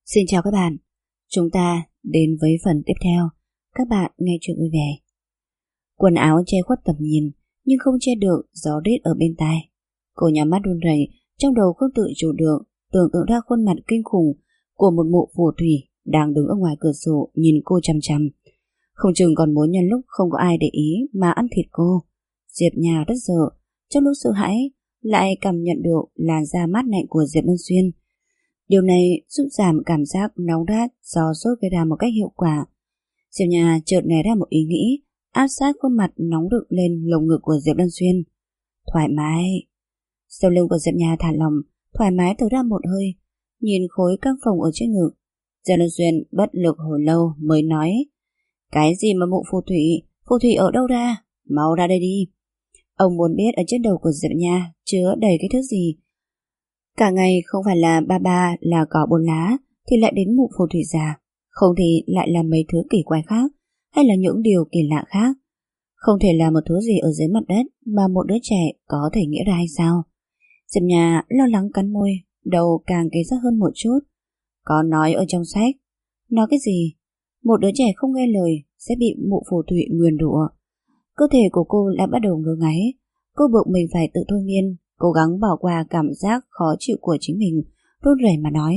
Xin chào các bạn, chúng ta đến với phần tiếp theo. Các bạn nghe chuyện vui vẻ. Quần áo che khuất tầm nhìn, nhưng không che được gió rít ở bên tai. Cô nhắm mắt run rẩy, trong đầu không tự chủ được tưởng tượng ra khuôn mặt kinh khủng của một mụ phù thủy đang đứng ở ngoài cửa sổ nhìn cô chằm chằm. Không chừng còn muốn nhân lúc không có ai để ý mà ăn thịt cô. Diệp Nha rất sợ, trong lúc sợ hãi lại cảm nhận được làn da mát lạnh của Diệp Lân Xuyên. Điều này giúp giảm cảm giác nóng rát do sốt gây ra một cách hiệu quả. Diệp Nha chợt nảy ra một ý nghĩ, áp sát khuôn mặt nóng rực lên lồng ngực của Diệp Lân Xuyên. Thoải mái. Sau lưng của Diệp Nha thả lỏng, thoải mái thở ra một hơi, nhìn khối căng phồng ở trên ngực. Diệp Lân Xuyên bất lực hồi lâu mới nói: Cái gì mà mụ phù thủy ở đâu ra? Mau ra đây đi. Ông muốn biết ở trên đầu của Diệp Nha chứa đầy cái thứ gì. Cả ngày không phải là ba là cỏ bốn lá thì lại đến mụ phù thủy già, không thì lại là mấy thứ kỳ quái khác, hay là những điều kỳ lạ khác. Không thể là một thứ gì ở dưới mặt đất mà một đứa trẻ có thể nghĩ ra hay sao? Diệp Nha lo lắng cắn môi, đầu càng kề sát hơn một chút. Có nói ở trong sách. Nói cái gì? Một đứa trẻ không nghe lời sẽ bị mụ phù thủy nguyền rủa. Cơ thể của cô đã bắt đầu ngứa ngáy. Cô buộc mình phải tự thôi miên, cố gắng bỏ qua cảm giác khó chịu của chính mình, run rẩy mà nói: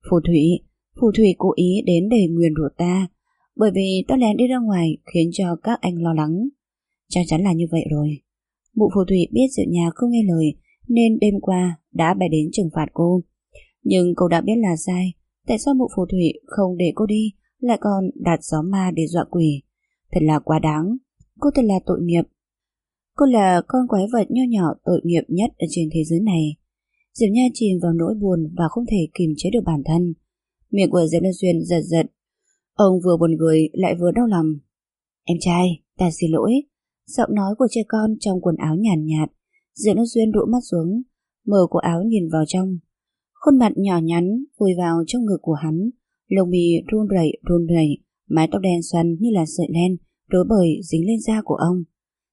Phù thủy cố ý đến để nguyền rủa ta, bởi vì tôi lén đi ra ngoài khiến cho các anh lo lắng. Chắc chắn là như vậy rồi. Mụ phù thủy biết Diệp Nha không nghe lời nên đêm qua đã bày đến trừng phạt cô. Nhưng cô đã biết là sai. Tại sao mụ phù thủy không để cô đi, lại còn đặt gió ma để dọa quỷ? Thật là quá đáng. Cô thật là tội nghiệp. Cô là con quái vật nho nhỏ tội nghiệp nhất ở trên thế giới này. Diệp Nha chìm vào nỗi buồn và không thể kiềm chế được bản thân. Miệng của Diệp Lân Xuyên giật giật. Ông vừa buồn cười lại vừa đau lòng. Em trai, ta xin lỗi. Giọng nói của trẻ con trong quần áo nhàn nhạt. Diệp Lân Xuyên rũ mắt xuống, mở cổ áo nhìn vào trong. Khuôn mặt nhỏ nhắn vùi vào trong ngực của hắn, lông mi run rẩy, mái tóc đen xoăn như là sợi len rối bời dính lên da của ông.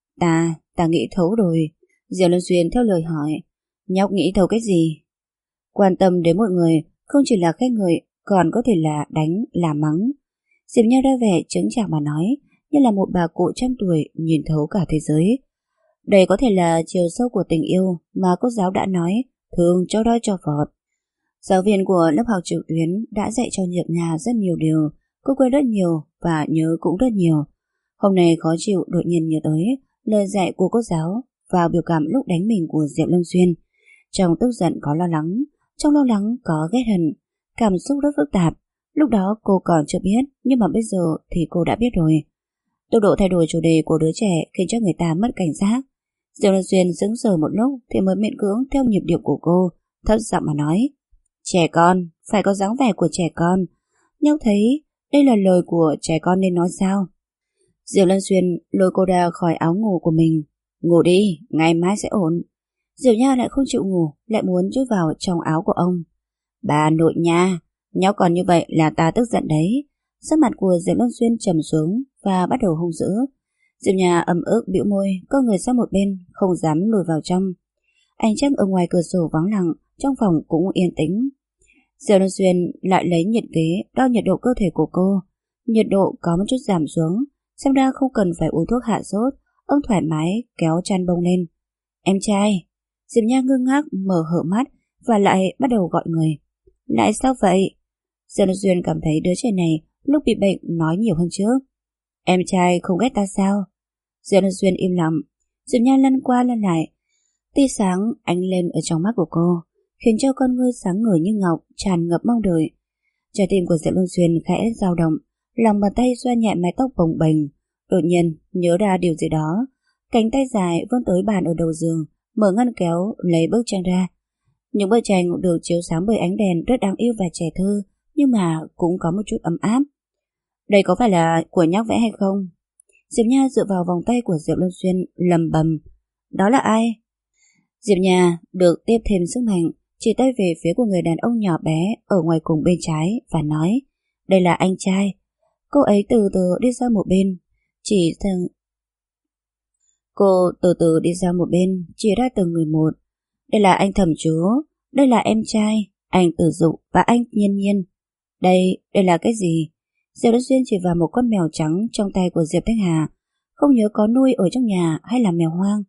Ta nghĩ thấu rồi. Diệp Lân Xuyên theo lời hỏi. Nhóc nghĩ thấu cái gì? Quan tâm đến một người không chỉ là khen ngợi, còn có thể là đánh, là mắng. Diệp Nha ra vẻ chứng chạc mà nói, như là một bà cụ trăm tuổi nhìn thấu cả thế giới. Đây có thể là chiều sâu của tình yêu mà cô giáo đã nói, thương cho đói cho phọt. Giáo viên của lớp học trực tuyến đã dạy cho Diệp Nha rất nhiều điều. Cô quên rất nhiều và nhớ cũng rất nhiều. Hôm nay khó chịu đột nhiên nhớ tới lời dạy của cô giáo và biểu cảm lúc đánh mình của Diệp Lâm Xuyên. Trong tức giận có lo lắng, trong lo lắng có ghét hận, cảm xúc rất phức tạp. Lúc đó cô còn chưa biết, nhưng mà bây giờ thì cô đã biết rồi. Tốc độ thay đổi chủ đề của đứa trẻ khiến cho người ta mất cảnh giác. Diệp Lâm Xuyên sững sờ một lúc thì mới miễn cưỡng theo nhịp điệu của cô, thấp giọng mà nói: Trẻ con, phải có dáng vẻ của trẻ con. Nhóc thấy đây là lời của trẻ con nên nói sao? Diệp Lân Xuyên lôi cô ra khỏi áo ngủ của mình. Ngủ đi, ngày mai sẽ ổn. Diệp Nha lại không chịu ngủ, lại muốn chui vào trong áo của ông. Bà nội nha, nhóc còn như vậy là ta tức giận đấy. Sắc mặt của Diệp Lân Xuyên trầm xuống và bắt đầu hung dữ. Diệp Nha ấm ức bĩu môi, co người sang một bên, không dám lùi vào trong. Ánh trăng ở ngoài cửa sổ vắng lặng, trong phòng cũng yên tĩnh. Diệp Lân Xuyên lại lấy nhiệt kế đo nhiệt độ cơ thể của cô. Nhiệt độ có một chút giảm xuống, xem ra không cần phải uống thuốc hạ sốt. Ông thoải mái kéo chăn bông lên. Em trai. Diệp Nha ngơ ngác mở hở mắt và lại bắt đầu gọi người. Lại sao vậy? Diệp Lân Xuyên cảm thấy đứa trẻ này lúc bị bệnh nói nhiều hơn trước. Em trai không ghét ta sao? Diệp Lân Xuyên im lặng. Diệp Nha lăn qua lăn lại. Tia sáng ánh lên ở trong mắt của cô, khiến cho con ngươi sáng ngời như ngọc tràn ngập mong đợi. Trái tim của Diệp Lân Xuyên khẽ dao động, lòng bàn tay xoa nhẹ mái tóc bồng bềnh. Đột nhiên nhớ ra điều gì đó, cánh tay dài vươn tới bàn ở đầu giường, mở ngăn kéo lấy bức tranh ra. Những bức tranh được chiếu sáng bởi ánh đèn rất đáng yêu và trẻ thơ, nhưng mà cũng có một chút ấm áp. Đây có phải là của nhóc vẽ hay không? Diệp Nha dựa vào vòng tay của Diệp Lân Xuyên lầm bầm. Đó là ai? Diệp Nha được tiếp thêm sức mạnh, chỉ tay về phía của người đàn ông nhỏ bé ở ngoài cùng bên trái và nói: Đây là anh trai. Cô ấy từ từ đi ra một bên, chỉ ra từng người một. Đây là anh Thẩm Chúa, đây là em trai, anh Tử Dục và anh Nhiên Nhiên. Đây là cái gì? Diệp Lân Xuyên chỉ vào một con mèo trắng trong tay của Diệp Thanh Hà, không nhớ có nuôi ở trong nhà hay là mèo hoang.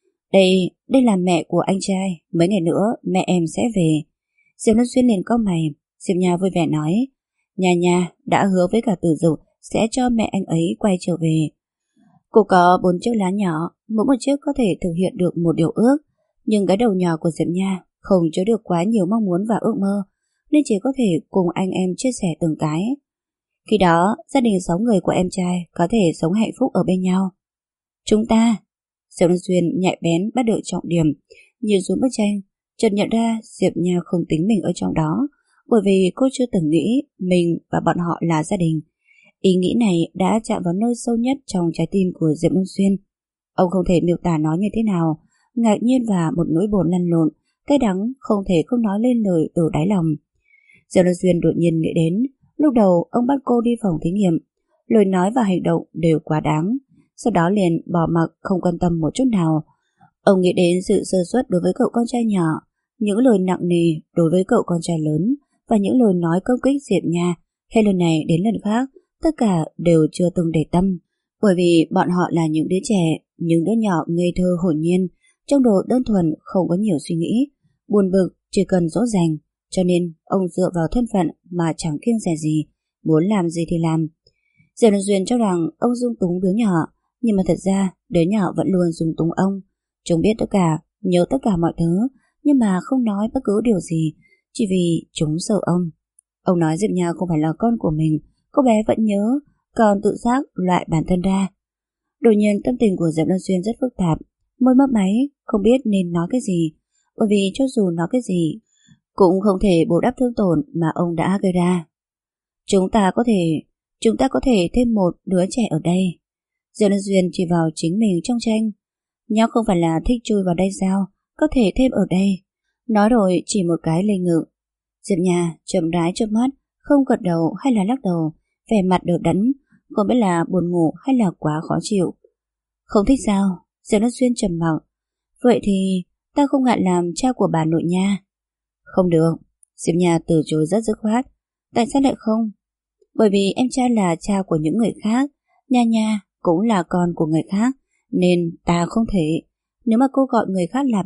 Đây là mẹ của anh trai, mấy ngày nữa mẹ em sẽ về. Diệp Lân Xuyên liền cau mày. Diệp Nha vui vẻ nói, Nha đã hứa với cả Tử Dục sẽ cho mẹ anh ấy quay trở về. Cô có 4 chiếc lá nhỏ, mỗi một chiếc có thể thực hiện được một điều ước, nhưng cái đầu nhỏ của Diệp Nha không chứa được quá nhiều mong muốn và ước mơ, nên chỉ có thể cùng anh em chia sẻ từng cái. Khi đó, gia đình 6 người của em trai có thể sống hạnh phúc ở bên nhau. Chúng ta, Diệp Lân Xuyên nhạy bén bắt được trọng điểm, nhìn xuống bức tranh, chợt nhận ra Diệp Nha không tính mình ở trong đó, bởi vì cô chưa từng nghĩ mình và bọn họ là gia đình. Ý nghĩ này đã chạm vào nơi sâu nhất trong trái tim của Diệp Lân Xuyên. Ông không thể miêu tả nó như thế nào, ngạc nhiên và một nỗi buồn lăn lộn, cay đắng không thể không nói lên lời từ đáy lòng. Diệp Lân Xuyên đột nhiên nghĩ đến, lúc đầu ông bắt cô đi phòng thí nghiệm, lời nói và hành động đều quá đáng, sau đó liền bỏ mặc không quan tâm một chút nào. Ông nghĩ đến sự sơ suất đối với cậu con trai nhỏ, những lời nặng nề đối với cậu con trai lớn và những lời nói công kích Diệp Nha. Hết lần này đến lần khác, tất cả đều chưa từng để tâm, bởi vì bọn họ là những đứa trẻ, những đứa nhỏ ngây thơ hồn nhiên, trong độ đơn thuần không có nhiều suy nghĩ, buồn bực chỉ cần dỗ dành, cho nên ông dựa vào thân phận mà chẳng kiêng dè gì, muốn làm gì thì làm. Diệp Lân Xuyên cho rằng ông dung túng đứa nhỏ, nhưng mà thật ra đứa nhỏ vẫn luôn dung túng ông. Chúng biết tất cả, nhớ tất cả mọi thứ, nhưng mà không nói bất cứ điều gì, chỉ vì chúng sợ ông. Ông nói Diệp Nha không phải là con của mình, cô bé vẫn nhớ, còn tự giác loại bản thân ra. Đột nhiên tâm tình của Diệp Lân Xuyên rất phức tạp, môi mấp máy, không biết nên nói cái gì, bởi vì cho dù nói cái gì cũng không thể bù đắp thương tổn mà ông đã gây ra. Chúng ta có thể thêm một đứa trẻ ở đây. Diệp Lân Xuyên chỉ vào chính mình trong tranh. Nhóc không phải là thích chui vào đây sao? Có thể thêm ở đây. Nói rồi chỉ một cái lên ngực. Diệp Nha chậm rãi chớp mắt, không gật đầu hay là lắc đầu, vẻ mặt đờ đẫn, không biết là buồn ngủ hay là quá khó chịu. Không thích sao? Diệp Lân Xuyên trầm mặc. Vậy thì ta không ngại làm cha của bà nội nha. Không được. Diệp Nha từ chối rất dứt khoát. Tại sao lại không? Bởi vì em trai là cha của những người khác, Nha cũng là con của người khác, nên ta không thể. Nếu mà cô gọi người khác là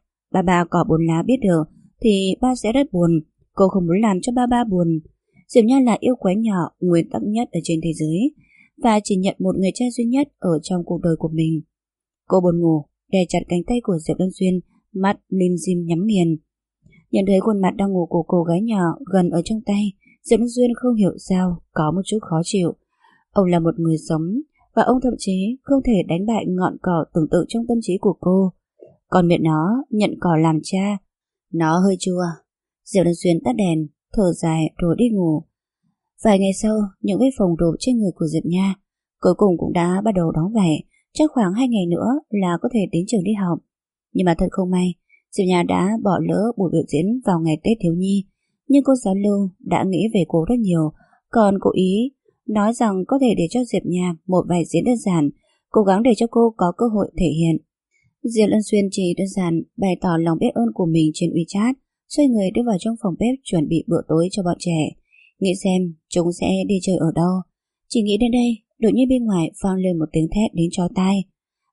ba cỏ 4 lá biết được, thì ba sẽ rất buồn. Cô không muốn làm cho ba buồn. Diệp Nha là yêu quái nhỏ, nguyên tắc nhất ở trên thế giới, và chỉ nhận một người cha duy nhất ở trong cuộc đời của mình. Cô buồn ngủ, đè chặt cánh tay của Diệp Lân Xuyên, mắt lim dim nhắm nghiền. Nhận thấy khuôn mặt đang ngủ của cô gái nhỏ gần ở trong tay, Diệp Lân Xuyên không hiểu sao có một chút khó chịu. Ông là một người sống, và ông thậm chí không thể đánh bại ngọn cỏ tưởng tượng trong tâm trí của cô. Còn miệng nó nhận cỏ làm cha, nó hơi chua. Diệp Lân Xuyên tắt đèn, thở dài rồi đi ngủ. Vài ngày sau, những vết phồng rộp trên người của Diệp Nha cuối cùng cũng đã bắt đầu đóng vảy. Chắc khoảng 2 ngày nữa là có thể đến trường đi học. Nhưng mà thật không may, Diệp Nha đã bỏ lỡ buổi biểu diễn vào ngày Tết thiếu nhi. Nhưng cô giáo Lưu đã nghĩ về cô rất nhiều, còn cố ý nói rằng có thể để cho Diệp Nha một vài diễn đơn giản, cố gắng để cho cô có cơ hội thể hiện. Diệp Lân Xuyên chỉ đơn giản bày tỏ lòng biết ơn của mình trên WeChat, xoay người đi vào trong phòng bếp chuẩn bị bữa tối cho bọn trẻ, nghĩ xem chúng sẽ đi chơi ở đâu. Chỉ nghĩ đến đây, đột nhiên bên ngoài vang lên một tiếng thét đến chói tai.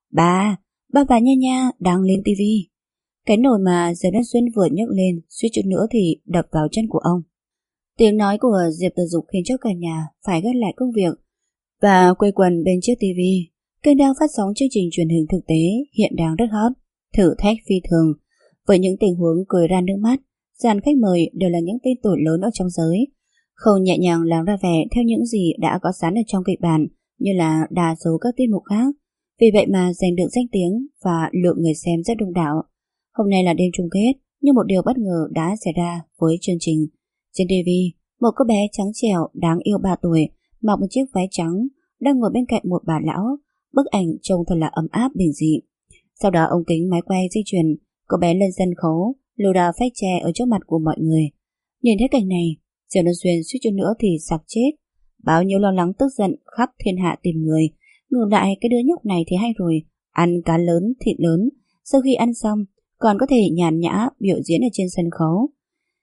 Ba và Nha đang lên tivi. Cái nồi mà Diệp Lân Xuyên vừa nhấc lên suýt chút nữa thì đập vào chân của ông. Tiếng nói của Diệp Tử Dục khiến cho cả nhà phải gác lại công việc và quây quần bên chiếc tivi. Kênh đang phát sóng chương trình truyền hình thực tế hiện đang rất hot, thử thách phi thường, với những tình huống cười ra nước mắt. Dàn khách mời đều là những tên tuổi lớn ở trong giới, không nhẹ nhàng làm ra vẻ theo những gì đã có sẵn ở trong kịch bản như là đa số các tiết mục khác. Vì vậy mà giành được danh tiếng và lượng người xem rất đông đảo. Hôm nay là đêm chung kết, nhưng một điều bất ngờ đã xảy ra với chương trình. Trên TV, một cô bé trắng trẻo đáng yêu 3 tuổi, mặc một chiếc váy trắng, đang ngồi bên cạnh một bà lão. Bức ảnh trông thật là ấm áp bình dị. Sau đó ống kính máy quay di chuyển, cô bé lên sân khấu, lù đà phách tre ở trước mặt của mọi người. Nhìn thấy cảnh này, Diệp Lân Xuyên suýt chút nữa thì sặc chết. Bao nhiêu lo lắng tức giận khắp thiên hạ tìm người. Ngược lại cái đứa nhóc này thì hay rồi, ăn cá lớn, thịt lớn, sau khi ăn xong còn có thể nhàn nhã biểu diễn ở trên sân khấu.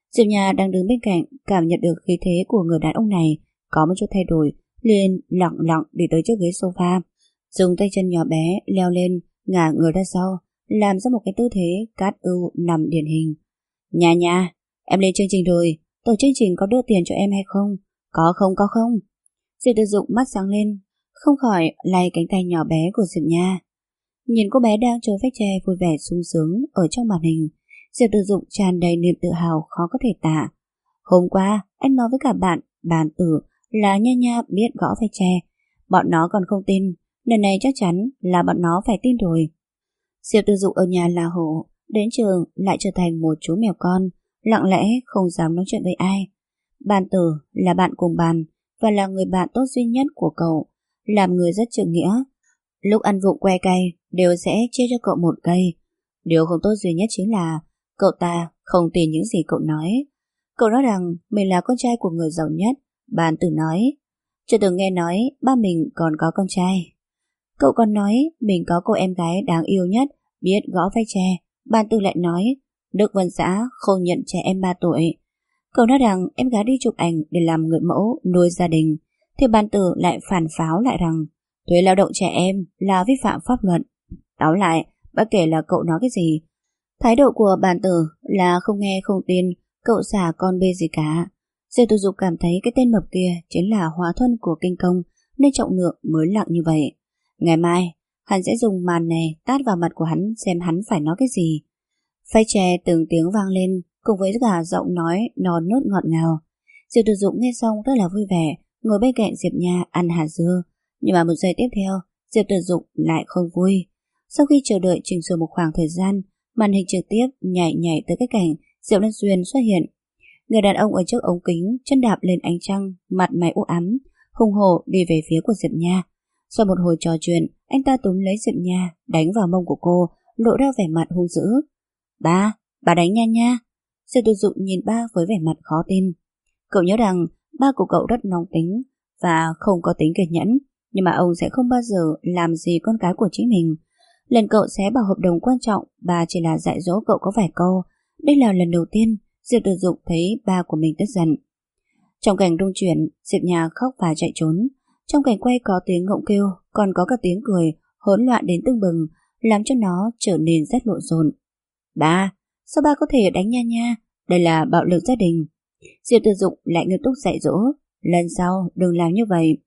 Diệp Nha đang đứng bên cạnh, cảm nhận được khí thế của người đàn ông này có một chút thay đổi, liền lặng lặng đi tới trước ghế sofa, dùng tay chân nhỏ bé leo lên, ngả người ra sau, làm ra một cái tư thế cát ưu nằm điển hình. Nha Nha, em lên chương trình rồi, tổ chương trình có đưa tiền cho em hay không? Có không, có không? Diệp Tử Dụng mắt sáng lên, không khỏi lay cánh tay nhỏ bé của Diệp Nha. Nhìn cô bé đang chơi phách tre vui vẻ sung sướng ở trong màn hình, Diệp Tử Dụng tràn đầy niềm tự hào khó có thể tả. Hôm qua, anh nói với cả bạn tử là Nha Nha biết gõ phách tre. Bọn nó còn không tin, lần này chắc chắn là bọn nó phải tin rồi. Diệp Tử Dụng ở nhà là hổ, đến trường lại trở thành một chú mèo con, lặng lẽ không dám nói chuyện với ai. Bạn tử là bạn cùng bàn và là người bạn tốt duy nhất của cậu, làm người rất trượng nghĩa. Lúc ăn vụng que cay đều sẽ chia cho cậu một cây. Điều không tốt duy nhất chính là cậu ta không tin những gì cậu nói. Cậu nói rằng mình là con trai của người giàu nhất. Bạn tử nói chưa từng nghe nói ba mình còn có con trai. Cậu còn nói mình có cô em gái đáng yêu nhất, biết gõ phách tre. Bạn tử lại nói Đức Vân Xã không nhận trẻ em 3 tuổi. Cậu nói rằng em gái đi chụp ảnh để làm người mẫu nuôi gia đình, thì bạn tử lại phản pháo lại rằng thuế lao động trẻ em là vi phạm pháp luật. Tóm lại, bất kể là cậu nói cái gì, thái độ của bạn tử là không nghe không tin, cậu xả con bê gì cả. Diệp Tử Dục cảm thấy cái tên mập kia chính là hóa thân của kinh công, nên trọng lượng mới nặng như vậy. Ngày mai, hắn sẽ dùng màn này tát vào mặt của hắn xem hắn phải nói cái gì. Phách tre từng tiếng vang lên, cùng với cả giọng nói non nớt ngọt ngào. Diệp Tử Dục nghe xong rất là vui vẻ, ngồi bên cạnh Diệp Nha ăn hạt dưa. Nhưng mà một giây tiếp theo, Diệp Tử Dục lại không vui. Sau khi chờ đợi chỉnh sửa một khoảng thời gian, màn hình trực tiếp nhảy tới cái cảnh Diệp Lân Xuyên xuất hiện. Người đàn ông ở trước ống kính, chân đạp lên ánh trăng, mặt mày u ám, hùng hổ đi về phía của Diệp Nha. Sau một hồi trò chuyện, anh ta túm lấy Diệp Nha, đánh vào mông của cô, lộ ra vẻ mặt hung dữ. Bà đánh Nha Nha. Diệp Tử Dục nhìn ba với vẻ mặt khó tin. Cậu nhớ rằng ba của cậu rất nóng tính và không có tính kiên nhẫn, nhưng mà ông sẽ không bao giờ làm gì con cái của chính mình. Lần cậu xé bỏ hợp đồng quan trọng, bà chỉ là dạy dỗ cậu có vài câu. Đây là lần đầu tiên Diệp Tử Dục thấy ba của mình tức giận. Trong cảnh rung chuyển, Diệp Nha khóc và chạy trốn. Trong cảnh quay có tiếng ngỗng kêu, còn có cả tiếng cười hỗn loạn đến tưng bừng, làm cho nó trở nên rất lộn xộn. Ba, sao ba có thể đánh Nha Nha? Đây là bạo lực gia đình. Diệp Tử Dục lại nghiêm túc dạy dỗ, lần sau đừng làm như vậy.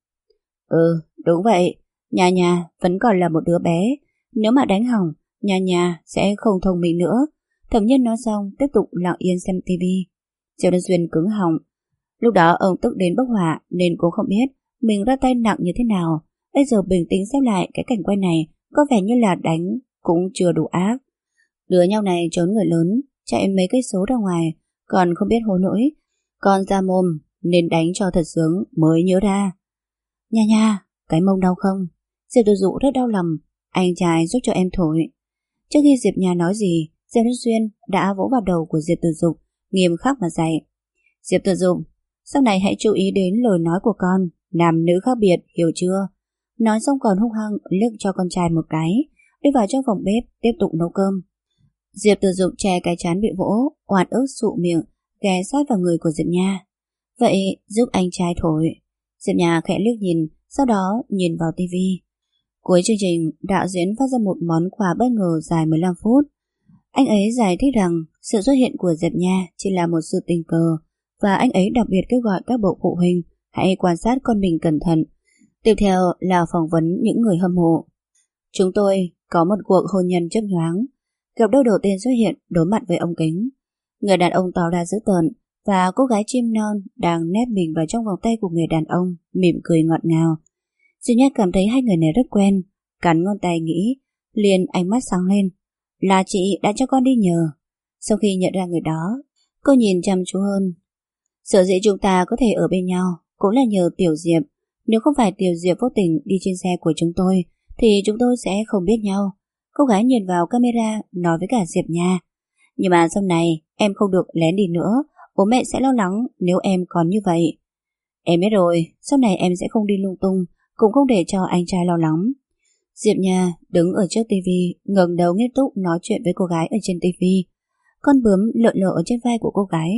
Đúng vậy, Nha Nha vẫn còn là một đứa bé, nếu mà đánh hỏng, Nha Nha sẽ không thông minh nữa. Thẩm Nhân nói xong tiếp tục lặng yên xem tivi. Triệu Đơn Xuyên cứng họng. Lúc đó ông tức đến bốc hỏa nên cũng không biết mình ra tay nặng như thế nào. Bây giờ bình tĩnh xem lại cái cảnh quay này, có vẻ như là đánh cũng chưa đủ ác. Đứa nhau này trốn người lớn, chạy mấy cây số ra ngoài, còn không biết hối lỗi, còn ra mồm nên đánh cho thật sướng mới nhớ ra. Nha Nha, cái mông đau không? Diệp Tử Dục rất đau lòng, anh trai giúp cho em thổi. Trước khi Diệp Nha nói gì, Diệp Nhất Xuyên đã vỗ vào đầu của Diệp Tử Dục, nghiêm khắc mà dạy. Diệp Tử Dục, sau này hãy chú ý đến lời nói của con, nam nữ khác biệt, hiểu chưa? Nói xong còn hung hăng liếc cho con trai một cái, đi vào trong phòng bếp tiếp tục nấu cơm. Diệp Tử Dục che cái trán bị vỗ, oan ức sụ miệng, ghé sát vào người của Diệp Nha. Vậy giúp anh trai thổi. Diệp Nha khẽ liếc nhìn, sau đó nhìn vào tivi. Cuối chương trình, đạo diễn phát ra một món quà bất ngờ dài 15 phút. Anh ấy giải thích rằng sự xuất hiện của Diệp Nha chỉ là một sự tình cờ, và anh ấy đặc biệt kêu gọi các bậc phụ huynh hãy quan sát con mình cẩn thận. Tiếp theo là phỏng vấn những người hâm mộ. Chúng tôi có một cuộc hôn nhân chớp nhoáng. Cặp đôi đầu tiên xuất hiện đối mặt với ống kính. Người đàn ông tỏ ra dữ tợn và cô gái chim non đang nép mình vào trong vòng tay của người đàn ông, mỉm cười ngọt ngào. Duy Nhất cảm thấy hai người này rất quen, cắn ngón tay nghĩ, liền ánh mắt sáng lên. Là chị đã cho con đi nhờ. Sau khi nhận ra người đó, cô nhìn chăm chú hơn. Sở dĩ chúng ta có thể ở bên nhau cũng là nhờ Tiểu Diệp. Nếu không phải Tiểu Diệp vô tình đi trên xe của chúng tôi thì chúng tôi sẽ không biết nhau. Cô gái nhìn vào camera nói với cả Diệp Nha. Nhưng mà sau này em không được lén đi nữa, bố mẹ sẽ lo lắng nếu em còn như vậy. Em biết rồi, sau này em sẽ không đi lung tung, cũng không để cho anh trai lo lắng. Diệp Nha đứng ở trước tivi, ngẩng đầu nghiêm túc nói chuyện với cô gái ở trên tivi. Con bướm lượn lờ ở trên vai của cô gái,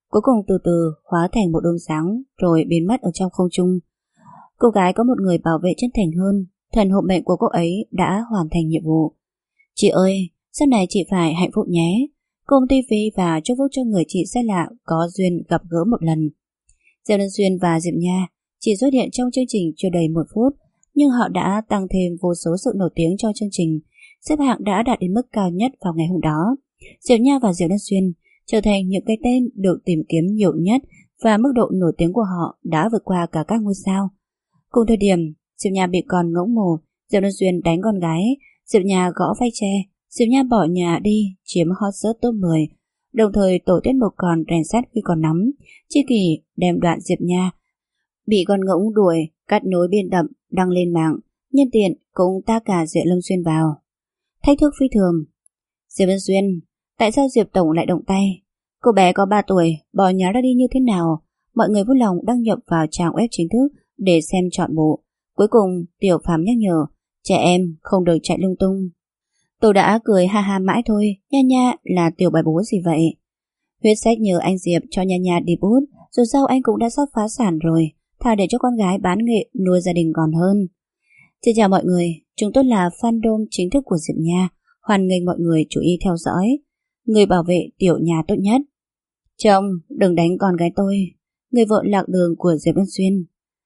cuối cùng từ từ hóa thành một đốm sáng rồi biến mất ở trong không trung. Cô gái có một người bảo vệ chân thành hơn, thần hộ mệnh của cô ấy đã hoàn thành nhiệm vụ. Chị ơi, sau này chị phải hạnh phúc nhé. Cô ôm tivi và chúc phúc cho người chị xa lạ có duyên gặp gỡ một lần. Diệp Lân Xuyên và Diệp Nha chỉ xuất hiện trong chương trình chưa đầy 1 phút, nhưng họ đã tăng thêm vô số sự nổi tiếng cho chương trình. Xếp hạng đã đạt đến mức cao nhất vào ngày hôm đó. Diệp Nha và Diệp Lân Xuyên trở thành những cái tên được tìm kiếm nhiều nhất và mức độ nổi tiếng của họ đã vượt qua cả các ngôi sao. Cùng thời điểm, Diệp Nha bị con ngỗng mồ, Diệp Lân Xuyên đánh con gái, Diệp Nha gõ vai tre, Diệp Nha bỏ nhà đi chiếm hot search top 10, đồng thời tổ tiết mục còn rèn sắt khi còn nóng. Chi Kỷ đem đoạn Diệp Nha bị con ngỗng đuổi cắt nối biên tập đăng lên mạng, nhân tiện cũng ta cả Diệp Lâm Xuyên vào. Thách thức phi thường. Diệp Lâm Xuyên, tại sao Diệp Tổng lại động tay? Cô bé có 3 tuổi, bỏ nhà ra đi như thế nào? Mọi người vui lòng đăng nhập vào trang web chính thức để xem trọn bộ. Cuối cùng, Tiểu Phàm nhắc nhở, trẻ em không được chạy lung tung. Tôi đã cười ha ha mãi thôi, Nha Nha là tiểu bài bố gì vậy? Huyết Sách nhờ anh Diệp cho Nha Nha đi bút, dù sao anh cũng đã sắp phá sản rồi, thà để cho con gái bán nghệ nuôi gia đình còn hơn. Xin chào mọi người, chúng tôi là fandom chính thức của Diệp Nha, hoan nghênh mọi người chú ý theo dõi. Người bảo vệ Tiểu Nha tốt nhất. Chồng, đừng đánh con gái tôi. Người vợ lạc đường của Diệp Văn Xuyên.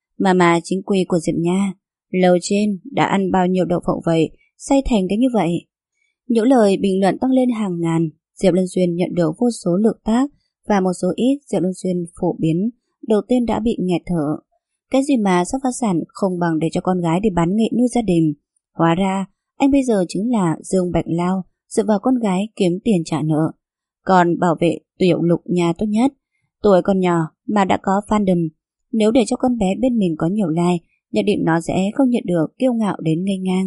Mà chính quy của Diệp Nha, lầu trên đã ăn bao nhiêu đậu phộng vậy, say thành cái như vậy. Những lời bình luận tăng lên hàng ngàn. Diệp Lân Xuyên nhận được vô số lượt tác và một số ít Diệp Lân Xuyên phổ biến đầu tiên đã bị nghẹt thở. Cái gì mà sắp phá sản không bằng để cho con gái đi bán nghệ nuôi gia đình. Hóa ra anh bây giờ chính là Dương Bạch Lao, dựa vào con gái kiếm tiền trả nợ. Còn bảo vệ Tiểu Lục Nha tốt nhất. Tuổi còn nhỏ mà đã có fandom. Nếu để cho con bé bên mình có nhiều like, nhất định nó sẽ không nhận được kiêu ngạo đến ngây ngang.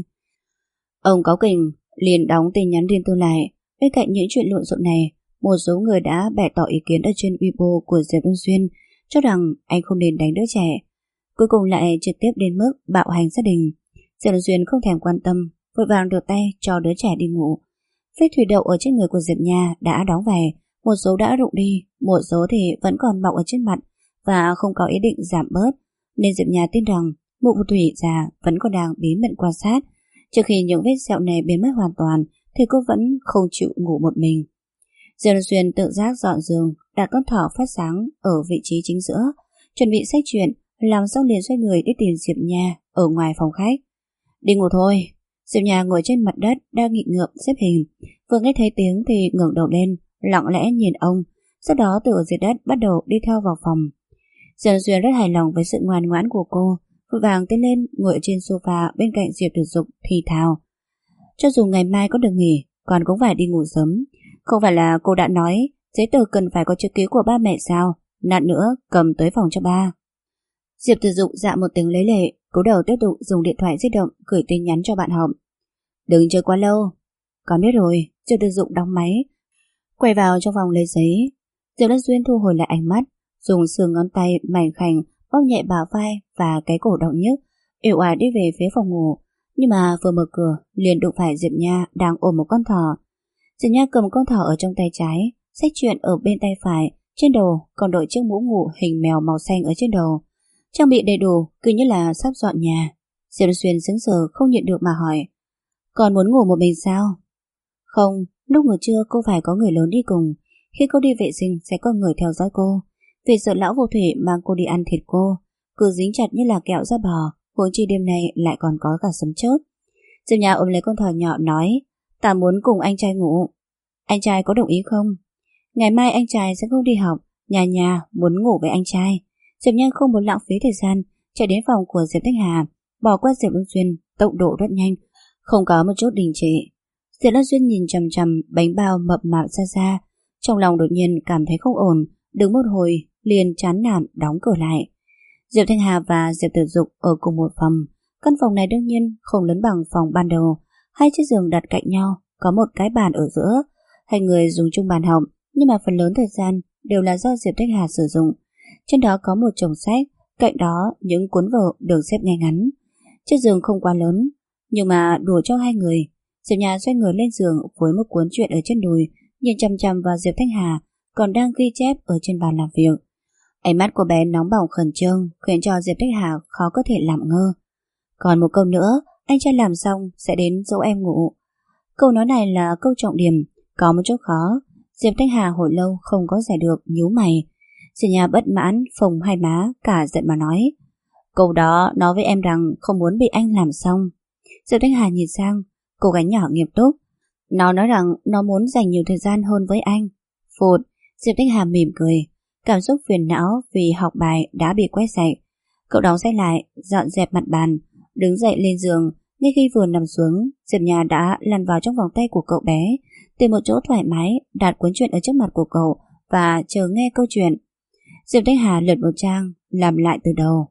Ông Cáu Kình liền đóng tin nhắn riêng tư lại. Bên cạnh những chuyện lộn xộn này, một số người đã bày tỏ ý kiến ở trên Weibo của Diệp Văn Xuyên, cho rằng anh không nên đánh đứa trẻ. Cuối cùng lại trực tiếp đến mức bạo hành gia đình. Diệp Văn Xuyên không thèm quan tâm, vội vàng đưa tay cho đứa trẻ đi ngủ. Vết thủy đậu ở trên người của Diệp Nha đã đóng vảy, một số đã rụng đi, một số thì vẫn còn mọc ở trên mặt và không có ý định giảm bớt, nên Diệp Nha tin rằng mụ phù thủy già vẫn còn đang bí mật quan sát. Trước khi những vết sẹo này biến mất hoàn toàn thì cô vẫn không chịu ngủ một mình. Diệp Xuyên tự giác dọn giường, đặt con thỏ phát sáng ở vị trí chính giữa, chuẩn bị xách chuyện, làm xong liền xoay người đi tìm Diệp Nha ở ngoài phòng khách. Đi ngủ thôi. Diệp Nha ngồi trên mặt đất đang nghịch ngợm xếp hình, vừa nghe thấy tiếng thì ngẩng đầu lên, lặng lẽ nhìn ông, sau đó từ dưới đất bắt đầu đi theo vào phòng. Diệp Xuyên rất hài lòng với sự ngoan ngoãn của cô, vội vàng tiến lên ngồi trên sofa bên cạnh Diệp Tử Dục thì thào. Cho dù ngày mai có được nghỉ, con cũng phải đi ngủ sớm. Không phải là cô đã nói giấy tờ cần phải có chữ ký của ba mẹ sao? Lát nữa cầm tới phòng cho ba. Diệp Tử Dục dạ một tiếng lấy lệ, cúi đầu tiếp tục dùng điện thoại di động gửi tin nhắn cho bạn học. Đừng chơi quá lâu. Con biết rồi. Diệp Tử Dục đóng máy, quay vào trong phòng lấy giấy. Diệp Lân Xuyên thu hồi lại ánh mắt, dùng sườn ngón tay mảnh khảnh bóp nhẹ bả vai và cái cổ đau nhức, uể oải đi về phía phòng ngủ. Nhưng mà vừa mở cửa liền đụng phải Diệp Nha đang ôm một con thỏ. Diệp Nha cầm con thỏ ở trong tay trái, xách chuyện ở bên tay phải, trên đầu còn đội chiếc mũ ngủ hình mèo màu xanh ở trên đầu, trang bị đầy đủ, cứ như là sắp dọn nhà. Diệp Xuyên sững sờ không nhịn được mà hỏi, còn muốn ngủ một mình sao? Không, lúc ngủ trưa cô phải có người lớn đi cùng. Khi cô đi vệ sinh sẽ có người theo dõi cô, vì sợ lão vô thủy mang cô đi ăn thịt cô, cứ dính chặt như là kẹo da bò. Huống chi đêm nay lại còn có cả sấm chớp. Diệp Nha ôm lấy con thỏ nhỏ nói, ta muốn cùng anh trai ngủ. Anh trai có đồng ý không? Ngày mai anh trai sẽ không đi học, Nha muốn ngủ với anh trai. Diệp Nha không muốn lãng phí thời gian, chạy đến phòng của Diệp Thanh Hà, bỏ qua Diệp Lân Xuyên, tốc độ rất nhanh, không có một chút đình trệ. Diệp Lân Xuyên nhìn chằm chằm bánh bao mập mạp xa xa, trong lòng đột nhiên cảm thấy không ổn, đứng một hồi liền chán nản đóng cửa lại. Diệp Thanh Hà và Diệp Tử Dục ở cùng một phòng. Căn phòng này đương nhiên không lớn bằng phòng ban đầu. Hai chiếc giường đặt cạnh nhau, có một cái bàn ở giữa. Hai người dùng chung bàn học, nhưng mà phần lớn thời gian đều là do Diệp Thanh Hà sử dụng. Trên đó có một chồng sách, cạnh đó những cuốn vở được xếp ngay ngắn. Chiếc giường không quá lớn, nhưng mà đủ cho hai người. Diệp Nha xoay người lên giường với một cuốn truyện ở trên đùi, nhìn chằm chằm vào Diệp Thanh Hà, còn đang ghi chép ở trên bàn làm việc. Ánh mắt của bé nóng bỏng khẩn trương khiến cho Diệp Thanh Hà khó có thể làm ngơ. Còn một câu nữa, anh trai làm xong sẽ đến dỗ em ngủ. Câu nói này là câu trọng điểm, có một chút khó. Diệp Thanh Hà hồi lâu không có giải được, nhíu mày. Diệp Nha bất mãn phồng hai má, cả giận mà nói: câu đó nói với em rằng không muốn bị anh làm xong. Diệp Thanh Hà nhìn sang, cô gái nhỏ nghiêm túc. Nó nói rằng nó muốn dành nhiều thời gian hơn với anh. Phụt, Diệp Thanh Hà mỉm cười. Cảm xúc phiền não vì học bài đã bị quét sạch. Cậu đóng sách lại, dọn dẹp mặt bàn, đứng dậy lên giường. Ngay khi vừa nằm xuống, Diệp Nha đã lăn vào trong vòng tay của cậu bé, tìm một chỗ thoải mái, đặt cuốn truyện ở trước mặt của cậu và chờ nghe câu chuyện. Diệp Thanh Hà lật một trang, làm lại từ đầu.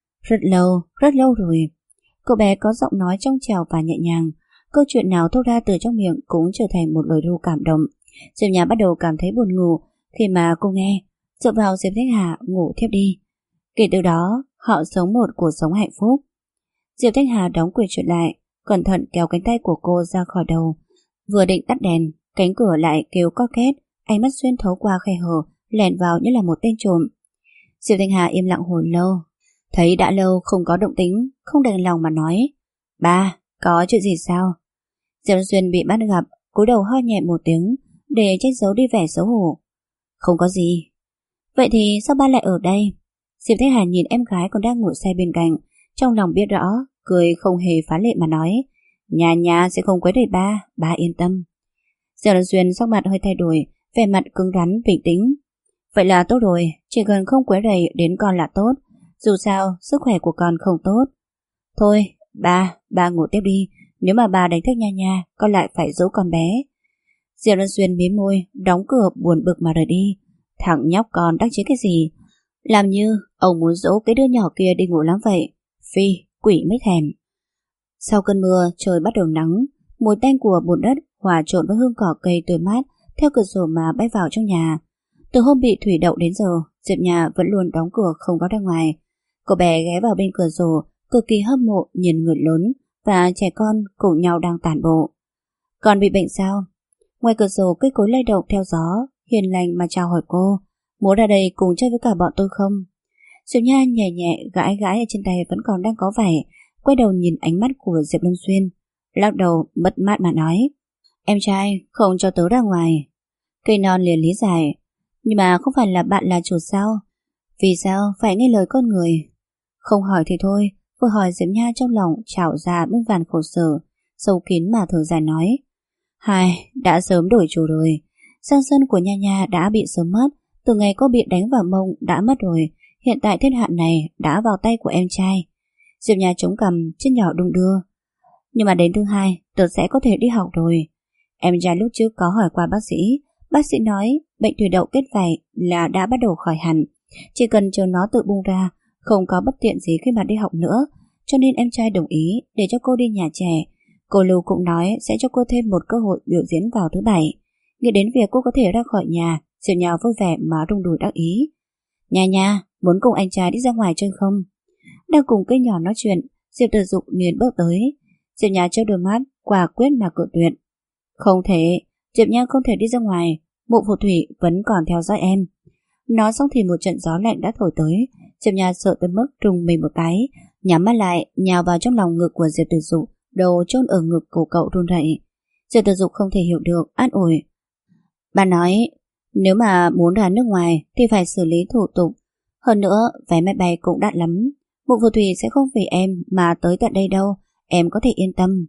Rất lâu rồi. Cậu bé có giọng nói trong trẻo và nhẹ nhàng. Câu chuyện nào thốt ra từ trong miệng cũng trở thành một lời ru cảm động. Diệp Nha bắt đầu cảm thấy buồn ngủ khi mà cô nghe. Dựa vào Diệp Thanh Hà ngủ thiếp đi. Kể từ đó, họ sống một cuộc sống hạnh phúc. Diệp Thanh Hà đóng quyển truyện lại, cẩn thận kéo cánh tay của cô ra khỏi đầu. Vừa định tắt đèn, cánh cửa lại kêu có két, ánh mắt xuyên thấu qua khe hở, lẻn vào như là một tên trộm. Diệp Thanh Hà im lặng hồi lâu, thấy đã lâu không có động tĩnh, không đành lòng mà nói: Ba, có chuyện gì sao? Diệp Xuyên bị bắt gặp, cúi đầu ho nhẹ một tiếng để che giấu đi vẻ xấu hổ. Không có gì. Vậy thì sao ba lại ở đây? Diệp Thanh Hà nhìn em gái còn đang ngủ say bên cạnh, trong lòng biết rõ, cười không hề phá lệ mà nói: Nhà sẽ không quấy rầy ba yên tâm. Diệp Xuyên sắc mặt hơi thay đổi, vẻ mặt cứng rắn bình tĩnh. Vậy là tốt rồi, chỉ cần không quấy rầy đến con là tốt, dù sao sức khỏe của con không tốt. Thôi, ba ngủ tiếp đi, nếu mà ba đánh thức Nha, con lại phải dỗ con bé. Diệp Xuyên mím môi, đóng cửa buồn bực mà rời đi. Thằng nhóc con đắc chí cái gì? Làm như ông muốn dỗ cái đứa nhỏ kia đi ngủ lắm vậy. Phi, quỷ mới thèm. Sau cơn mưa, trời bắt đầu nắng, mùi tanh của bùn đất hòa trộn với hương cỏ cây tươi mát theo cửa sổ mà bay vào trong nhà. Từ hôm bị thủy đậu đến giờ, Diệp Nhà vẫn luôn đóng cửa không có ra ngoài. Cô bé ghé vào bên cửa sổ, cực kỳ hâm mộ nhìn người lớn và trẻ con cùng nhau đang tản bộ. Con bị bệnh sao? Ngoài cửa sổ cây cối lay động theo gió, hiền lành mà chào hỏi cô. Muốn ra đây cùng chơi với cả bọn tôi không? Diệp Nha nhẹ nhẹ gãi ở trên tay vẫn còn đang có vải, quay đầu nhìn ánh mắt của Diệp Lâm Xuyên, lắc đầu mất mát mà nói: Em trai không cho tớ ra ngoài. Cây non liền lý giải: Nhưng mà không phải là bạn là chủ sao? Vì sao phải nghe lời con người? Không hỏi thì thôi. Vừa hỏi Diệp Nha trong lòng trào ra muôn vàn khổ sở, sâu kín mà thở dài nói: đã sớm đổi chủ rồi. Sang sân của Nha đã bị sớm mất. Từ ngày cô bị đánh vào mông đã mất rồi. Hiện tại thiên hạ này đã vào tay của em trai. Diệp Nha chống cằm, chân nhỏ đung đưa. Nhưng mà đến thứ hai tớ sẽ có thể đi học rồi. Em trai lúc trước có hỏi qua bác sĩ. Bác sĩ nói bệnh thủy đậu kết vảy là đã bắt đầu khỏi hẳn, chỉ cần chờ nó tự bung ra, không có bất tiện gì khi mà đi học nữa. Cho nên em trai đồng ý để cho cô đi nhà trẻ. Cô Lưu cũng nói sẽ cho cô thêm một cơ hội biểu diễn vào thứ bảy. Nghĩ đến việc cô có thể ra khỏi nhà, Diệp Nha vui vẻ mà rung đùi đắc ý. Nha, muốn cùng anh trai đi ra ngoài chơi không? Đang cùng cây nhỏ nói chuyện, Diệp Tử Dục liền bước tới. Diệp Nha trợn đôi mắt, quả quyết mà cự tuyệt. Không thể, Diệp Nha không thể đi ra ngoài, mụ phù thủy vẫn còn theo dõi em. Nói xong thì một trận gió lạnh đã thổi tới. Diệp Nha sợ tới mức trùng mình một cái, nhắm mắt lại, nhào vào trong lòng ngực của Diệp Tử Dục, đầu chôn ở ngực của cậu run rẩy. Diệp Tử Dục không thể hiểu được, an ủi. Bà nói, nếu mà muốn ra nước ngoài thì phải xử lý thủ tục. Hơn nữa, vé máy bay cũng đắt lắm. Mụ phù thủy sẽ không vì em mà tới tận đây đâu, em có thể yên tâm.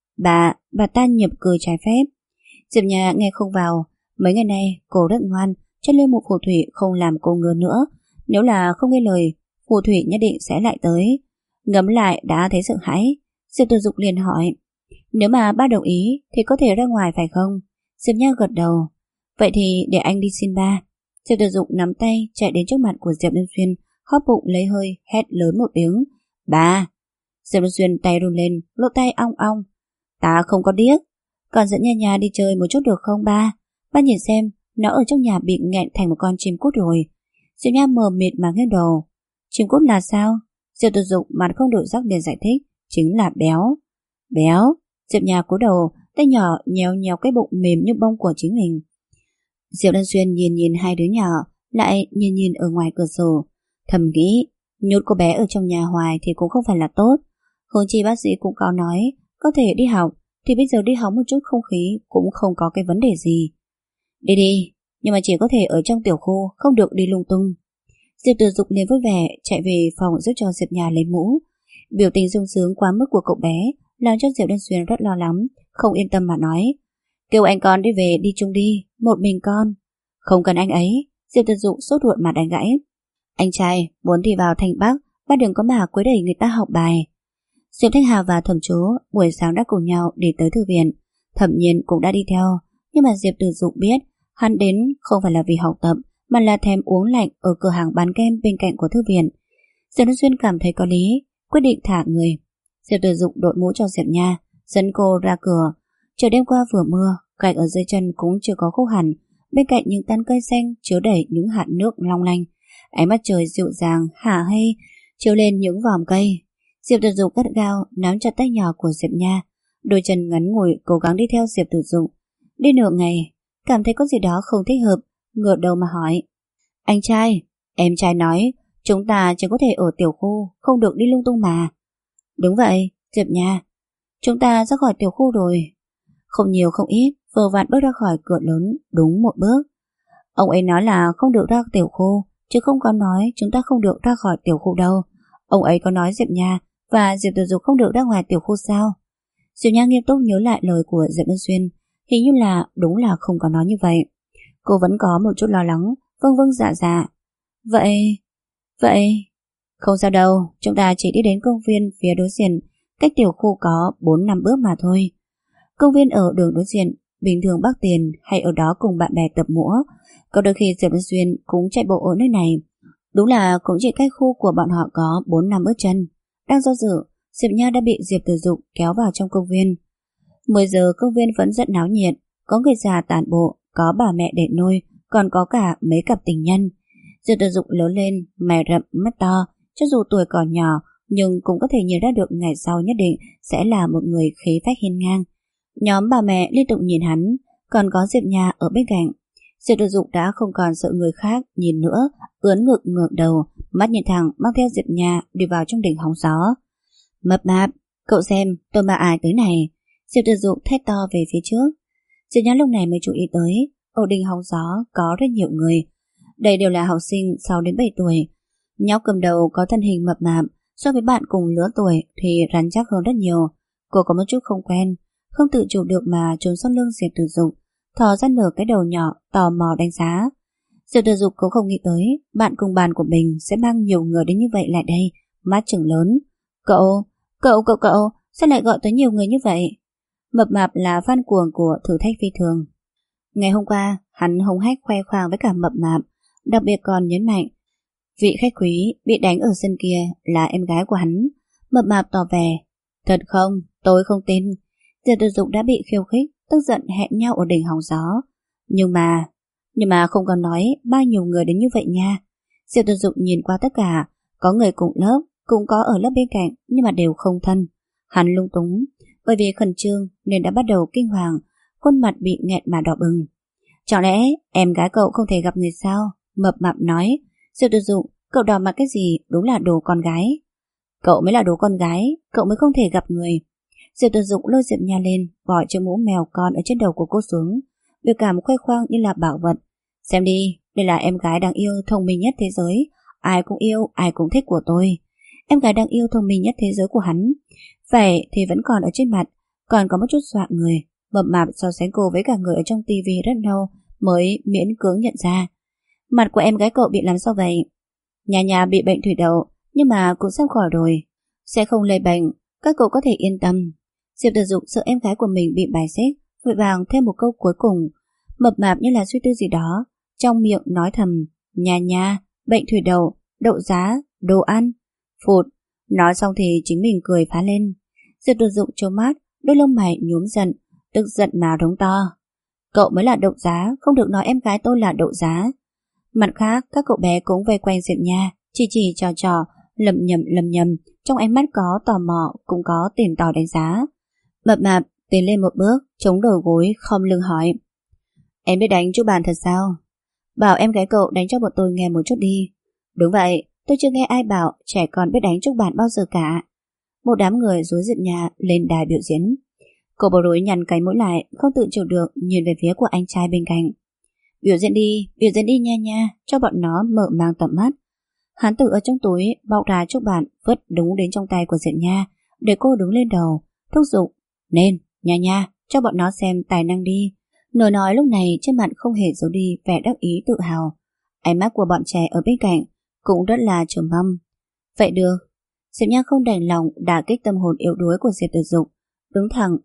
Bà ta nhập cư trái phép. Diệp Nha nghe không vào. Mấy ngày nay cô rất ngoan, cho nên mụ phù thủy không làm cô ngơ nữa. Nếu là không nghe lời, phù thủy nhất định sẽ lại tới. Ngẫm lại đã thấy sợ hãi. Diệp Tử Dục liền hỏi, nếu mà ba đồng ý thì có thể ra ngoài phải không? Diệp Nha gật đầu. Vậy thì để anh đi xin ba. Diệp Tử Dục nắm tay chạy đến trước mặt của Diệp Lâm Xuyên, hóp bụng lấy hơi, hét lớn một tiếng. Ba! Diệp Lâm Xuyên tay run lên, lỗ tay ong ong. Ta không có điếc. Còn dẫn Nha đi chơi một chút được không ba? Ba nhìn xem, nó ở trong nhà bị nghẹn thành một con chim cút rồi. Diệp Nha mờ mịt mà nghiêng đầu. Chim cút là sao? Diệp Tử Dục mặt không đổi sắc để giải thích. Chính là béo. Béo? Diệp Nha cúi đầu, tay nhỏ nhéo nhéo cái bụng mềm như bông của chính mình. Diệp Đan Xuyên nhìn hai đứa nhỏ, lại nhìn ở ngoài cửa sổ, thầm nghĩ nhốt cô bé ở trong nhà hoài thì cũng không phải là tốt. Huống chi bác sĩ cũng có nói có thể đi học, thì bây giờ đi hóng một chút không khí cũng không có cái vấn đề gì. Đi đi, nhưng mà chỉ có thể ở trong tiểu khu, không được đi lung tung. Diệp Tử Dục liền vui vẻ chạy về phòng giúp cho Diệp Nha lấy mũ. Biểu tình sung sướng quá mức của cậu bé làm cho Diệp Đan Xuyên rất lo lắng, không yên tâm mà nói: kêu anh con đi về đi chung đi, một mình con. Không cần anh ấy. Diệp Tử Dục sốt ruột mà đánh gãy: anh trai muốn đi vào thành Bắc, bác đừng có mà quấy đẩy người ta học bài. Diệp Thanh Hà và Thẩm Chú buổi sáng đã cùng nhau đi tới thư viện. Thẩm Nhiên cũng đã đi theo, nhưng mà Diệp Tử Dục biết hắn đến không phải là vì học tập, mà là thèm uống lạnh ở cửa hàng bán kem bên cạnh của thư viện. Diệp Đan Xuyên cảm thấy có lý, quyết định thả người. Diệp Tử Dục đội mũ cho Diệp Nha, dẫn cô ra cửa. Trời đêm qua vừa mưa, gạch ở dưới chân cũng chưa có khô hẳn, bên cạnh những tán cây xanh chứa đầy những hạt nước long lanh. Ánh mặt trời dịu dàng hả hê chiếu lên những vòm cây. Diệp Tử Dục gắt gao nắm chặt tay nhỏ của Diệp Nha, đôi chân ngắn ngủi cố gắng đi theo Diệp Tử Dục. Đi nửa ngày, cảm thấy có gì đó không thích hợp, ngửa đầu mà hỏi: anh trai, em trai nói chúng ta chỉ có thể ở tiểu khu, không được đi lung tung mà. Đúng vậy, Diệp Nha, chúng ta ra khỏi tiểu khu rồi. Không nhiều không ít, vừa vặn bước ra khỏi cửa lớn đúng một bước. Ông ấy nói là không được ra tiểu khu, chứ không có nói chúng ta không được ra khỏi tiểu khu đâu. Ông ấy có nói Diệp Nha và Diệp Tử Dục không được ra ngoài tiểu khu sao? Diệp Nha nghiêm túc nhớ lại lời của Diệp Đan Xuyên, hình như là đúng là không có nói như vậy. Cô vẫn có một chút lo lắng, vâng vâng dạ dạ. Vậy, không sao đâu, chúng ta chỉ đi đến công viên phía đối diện, cách tiểu khu có 4-5 bước mà thôi. Công viên ở đường đối diện, bình thường Bác Tiền hay ở đó cùng bạn bè tập múa. Có đôi khi Diệp Đan Xuyên cũng chạy bộ ở nơi này. Đúng là cũng chỉ cách khu của bọn họ có 4-5 bước chân. Đang do dự, Diệp Nha đã bị Diệp Tử Dục kéo vào trong công viên. 10 giờ công viên vẫn rất náo nhiệt, có người già tản bộ, có bà mẹ đẻ nôi, còn có cả mấy cặp tình nhân. Diệp Tử Dục lớn lên, mày rậm, mắt to, cho dù tuổi còn nhỏ nhưng cũng có thể nhìn ra được ngày sau nhất định sẽ là một người khí phách hiên ngang. Nhóm bà mẹ liên tục nhìn hắn, còn có Diệp Nha ở bên cạnh. Diệp Tử Dục đã không còn sợ người khác nhìn nữa, ướn ngực ngượng đầu, mắt nhìn thẳng mang theo Diệp Nha đi vào trong đỉnh hóng gió. Mập mạp, cậu xem tôi mà ai tới này. Diệp Tử Dục thét to về phía trước. Diệp Nha lúc này mới chú ý tới, ở đỉnh hóng gió có rất nhiều người. Đây đều là học sinh 6 đến 7 tuổi. Nhóc cầm đầu có thân hình mập mạp, so với bạn cùng lứa tuổi thì rắn chắc hơn rất nhiều. Cô có một chút không quen, không tự chủ được mà trốn sau lưng Diệp Tử Dục, thò ra nửa cái đầu nhỏ tò mò đánh giá. Diệp Tử Dục cũng không nghĩ tới bạn cùng bàn của mình sẽ mang nhiều người đến như vậy lại đây, mắt trừng lớn. Cậu, sao lại gọi tới nhiều người như vậy? Mập mạp là fan cuồng của thử thách phi thường. Ngày hôm qua, hắn hống hách khoe khoang với cả mập mạp, đặc biệt còn nhấn mạnh vị khách quý bị đánh ở sân kia là em gái của hắn. Mập mạp tỏ vẻ: thật không, tôi không tin. Diệp Tử Dục đã bị khiêu khích, tức giận hẹn nhau ở đỉnh hóng gió. Nhưng mà không còn nói bao nhiêu người đến như vậy nha. Diệp Tử Dục nhìn qua tất cả, có người cùng lớp, cũng có ở lớp bên cạnh, nhưng mà đều không thân. Hắn lung túng, bởi vì khẩn trương nên đã bắt đầu kinh hoàng, khuôn mặt bị nghẹn mà đỏ bừng. Chẳng lẽ em gái cậu không thể gặp người sao? Mập mạp nói. Diệp Tử Dục, cậu đỏ mặt cái gì, đúng là đồ con gái. Cậu mới là đồ con gái, cậu mới không thể gặp người. Diệp Tử Dục lôi Diệp Nha lên, vội chiếc mũ mèo con ở trên đầu của cô xuống, biểu cảm khoe khoang như là bảo vật. Xem đi, đây là em gái đáng yêu thông minh nhất thế giới, ai cũng yêu, ai cũng thích của tôi. Em gái đáng yêu thông minh nhất thế giới của hắn. Vậy thì vẫn còn ở trên mặt, còn có một chút dọa người. Mập mạp so sánh cô với cả người ở trong tivi rất lâu mới miễn cưỡng nhận ra. Mặt của em gái cậu bị làm sao vậy? Nhà bị bệnh thủy đậu, nhưng mà cũng sắp khỏi rồi, sẽ không lây bệnh, các cậu có thể yên tâm. Diệp Tử Dục sợ em gái của mình bị bài xích, vội vàng thêm một câu cuối cùng. Mập mạp như là suy tư gì đó, trong miệng nói thầm: nhà, bệnh thủy đậu, đậu giá, đồ ăn, phụt. Nói xong thì chính mình cười phá lên. Diệp Tử Dục trố mắt, đôi lông mày nhúm giận, tức giận mà rống to: cậu mới là đậu giá, không được nói em gái tôi là đậu giá. Mặt khác, các cậu bé cũng vây quanh Diệp Nha, chỉ trò, lầm nhầm, trong ánh mắt có tò mò, cũng có tìm tòi đánh giá. Mập mạp tiến lên một bước, chống đầu gối, khom lưng hỏi: Em biết đánh chúc bàn thật sao? Bảo em gái cậu đánh cho bọn tôi nghe một chút đi. Đúng vậy, tôi chưa nghe ai bảo trẻ con biết đánh chúc bàn bao giờ cả. Một đám người rối rít nhà lên đài biểu diễn. Cô bối rối nhăn cái mũi lại, không tự chủ được nhìn về phía của anh trai bên cạnh. Biểu diễn đi nha nha, cho bọn nó mở mang tầm mắt. Hắn tự ở trong túi bóc ra chúc bàn vứt đúng đến trong tay của Diệp Nha, để cô đứng lên đầu, thúc giục. Nên, nha nha, cho bọn nó xem tài năng đi. Nửa nói lúc này trên mặt không hề giấu đi vẻ đắc ý tự hào. Ánh mắt của bọn trẻ ở bên cạnh cũng rất là trầm mong. Vậy được. Diệp Nha không đành lòng đả kích tâm hồn yếu đuối của Diệp Tử Dục, đứng thẳng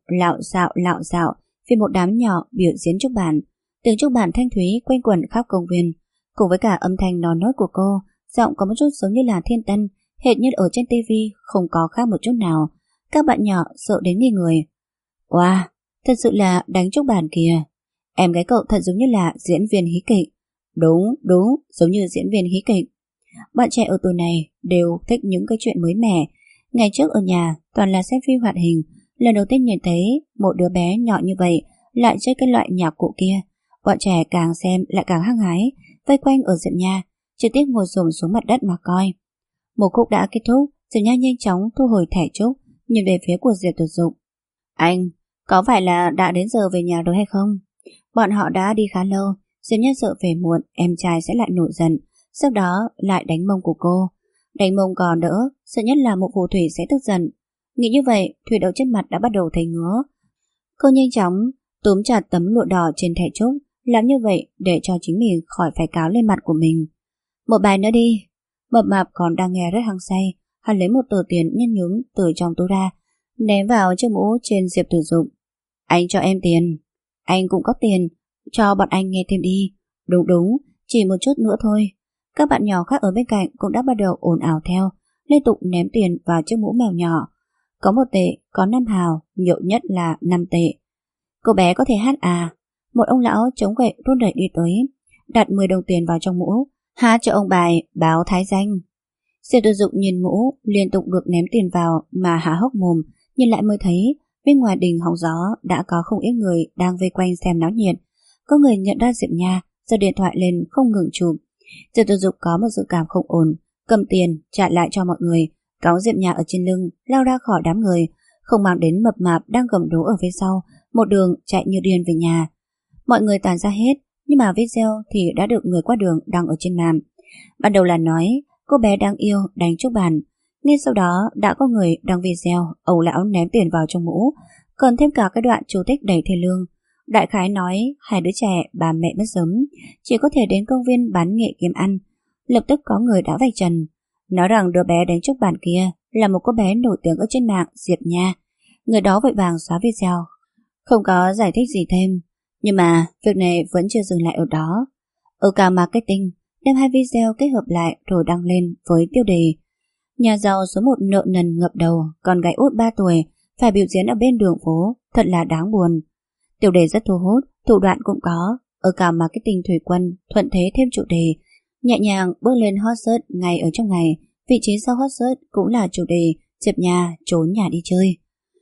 lạo xạo vì một đám nhỏ biểu diễn chúc bàn. Tiếng chúc bàn thanh thúy quanh quẩn khắp công viên, cùng với cả âm thanh non nớt của cô, giọng có một chút giống như là thiên tân, hệt như ở trên tivi, không có khác một chút nào. Các bạn nhỏ sợ đến nghi người. Wow, thật sự là đánh chúc bàn kìa. Em gái cậu thật giống như là diễn viên hí kịch. Đúng, giống như diễn viên hí kịch. Bạn trẻ ở tuổi này đều thích những cái chuyện mới mẻ. Ngày trước ở nhà toàn là xem phim hoạt hình, lần đầu tiên nhìn thấy một đứa bé nhỏ như vậy lại chơi cái loại nhạc cụ kia. Bọn trẻ càng xem lại càng hăng hái, vây quanh ở Diệp Nha, trực tiếp ngồi xổm xuống mặt đất mà coi. Một khúc đã kết thúc, Diệp Nha nhanh chóng thu hồi thẻ chúc, nhìn về phía của Diệp Tử Dục. Anh, có phải là đã đến giờ về nhà rồi hay không? Bọn họ đã đi khá lâu, Diệp Nha sợ về muộn em trai sẽ lại nổi giận, sau đó lại đánh mông của cô. Đánh mông còn đỡ, sợ nhất là một phù thủy sẽ tức giận. Nghĩ như vậy, thủy đậu trên mặt đã bắt đầu thấy ngứa. Cô nhanh chóng túm chặt tấm lụa đỏ trên thẻ trúc, làm như vậy để cho chính mình khỏi phải cáo lên mặt của mình. Một bài nữa đi. Mập mạp còn đang nghe rất hăng say, hắn lấy một tờ tiền nhân nhúng từ trong túi ra, ném vào chiếc mũ trên Diệp Tử Dục. Anh cho em tiền. Anh cũng có tiền, cho bọn anh nghe thêm đi. Đúng, chỉ một chút nữa thôi. Các bạn nhỏ khác ở bên cạnh cũng đã bắt đầu ồn ào theo, liên tục ném tiền vào chiếc mũ mèo nhỏ. Có 1 tệ, có 5 hào, nhiều nhất là 5 tệ. Cô bé có thể hát à? Một ông lão chống gậy run rẩy đi tới, đặt 10 đồng tiền vào trong mũ, hát cho ông bài báo thái danh. Diệp Tử Dục nhìn mũ liên tục được ném tiền vào mà há hốc mồm, nhìn lại mới thấy bên ngoài đình hóng gió đã có không ít người đang vây quanh xem náo nhiệt. Có người nhận ra Diệp Nha, giơ điện thoại lên không ngừng chụp. Diệp Tử Dục có một dự cảm không ổn, cầm tiền trả lại cho mọi người, cáu Diệp Nha ở trên lưng, lao ra khỏi đám người, không mang đến mập mạp đang gầm rú ở phía sau, một đường chạy như điên về nhà. Mọi người tản ra hết, nhưng mà video thì đã được người qua đường đăng ở trên mạng. Ban đầu là nói cô bé đáng yêu đánh chúc bàn, ngay sau đó đã có người đăng video ông lão ném tiền vào trong mũ, còn thêm cả cái đoạn chú thích đầy thê lương. Đại khái nói 2 đứa trẻ bà mẹ mất sớm, chỉ có thể đến công viên bán nghệ kiếm ăn. Lập tức có người đã vạch trần, nói rằng đứa bé đánh chúc bàn kia là một cô bé nổi tiếng ở trên mạng Diệp Nha. Người đó vội vàng xóa video, không có giải thích gì thêm. Nhưng mà việc này vẫn chưa dừng lại ở đó. Ở cả marketing đem 2 video kết hợp lại rồi đăng lên với tiêu đề nhà giàu số 1 nợ nần ngập đầu, con gái út 3 tuổi phải biểu diễn ở bên đường phố, thật là đáng buồn. Tiêu đề rất thu hút, thủ đoạn cũng có. Ở cả marketing thủy quân thuận thế thêm chủ đề, nhẹ nhàng bước lên hot search ngay ở trong ngày. Vị trí sau hot search cũng là chủ đề Diệp Nha trốn nhà đi chơi.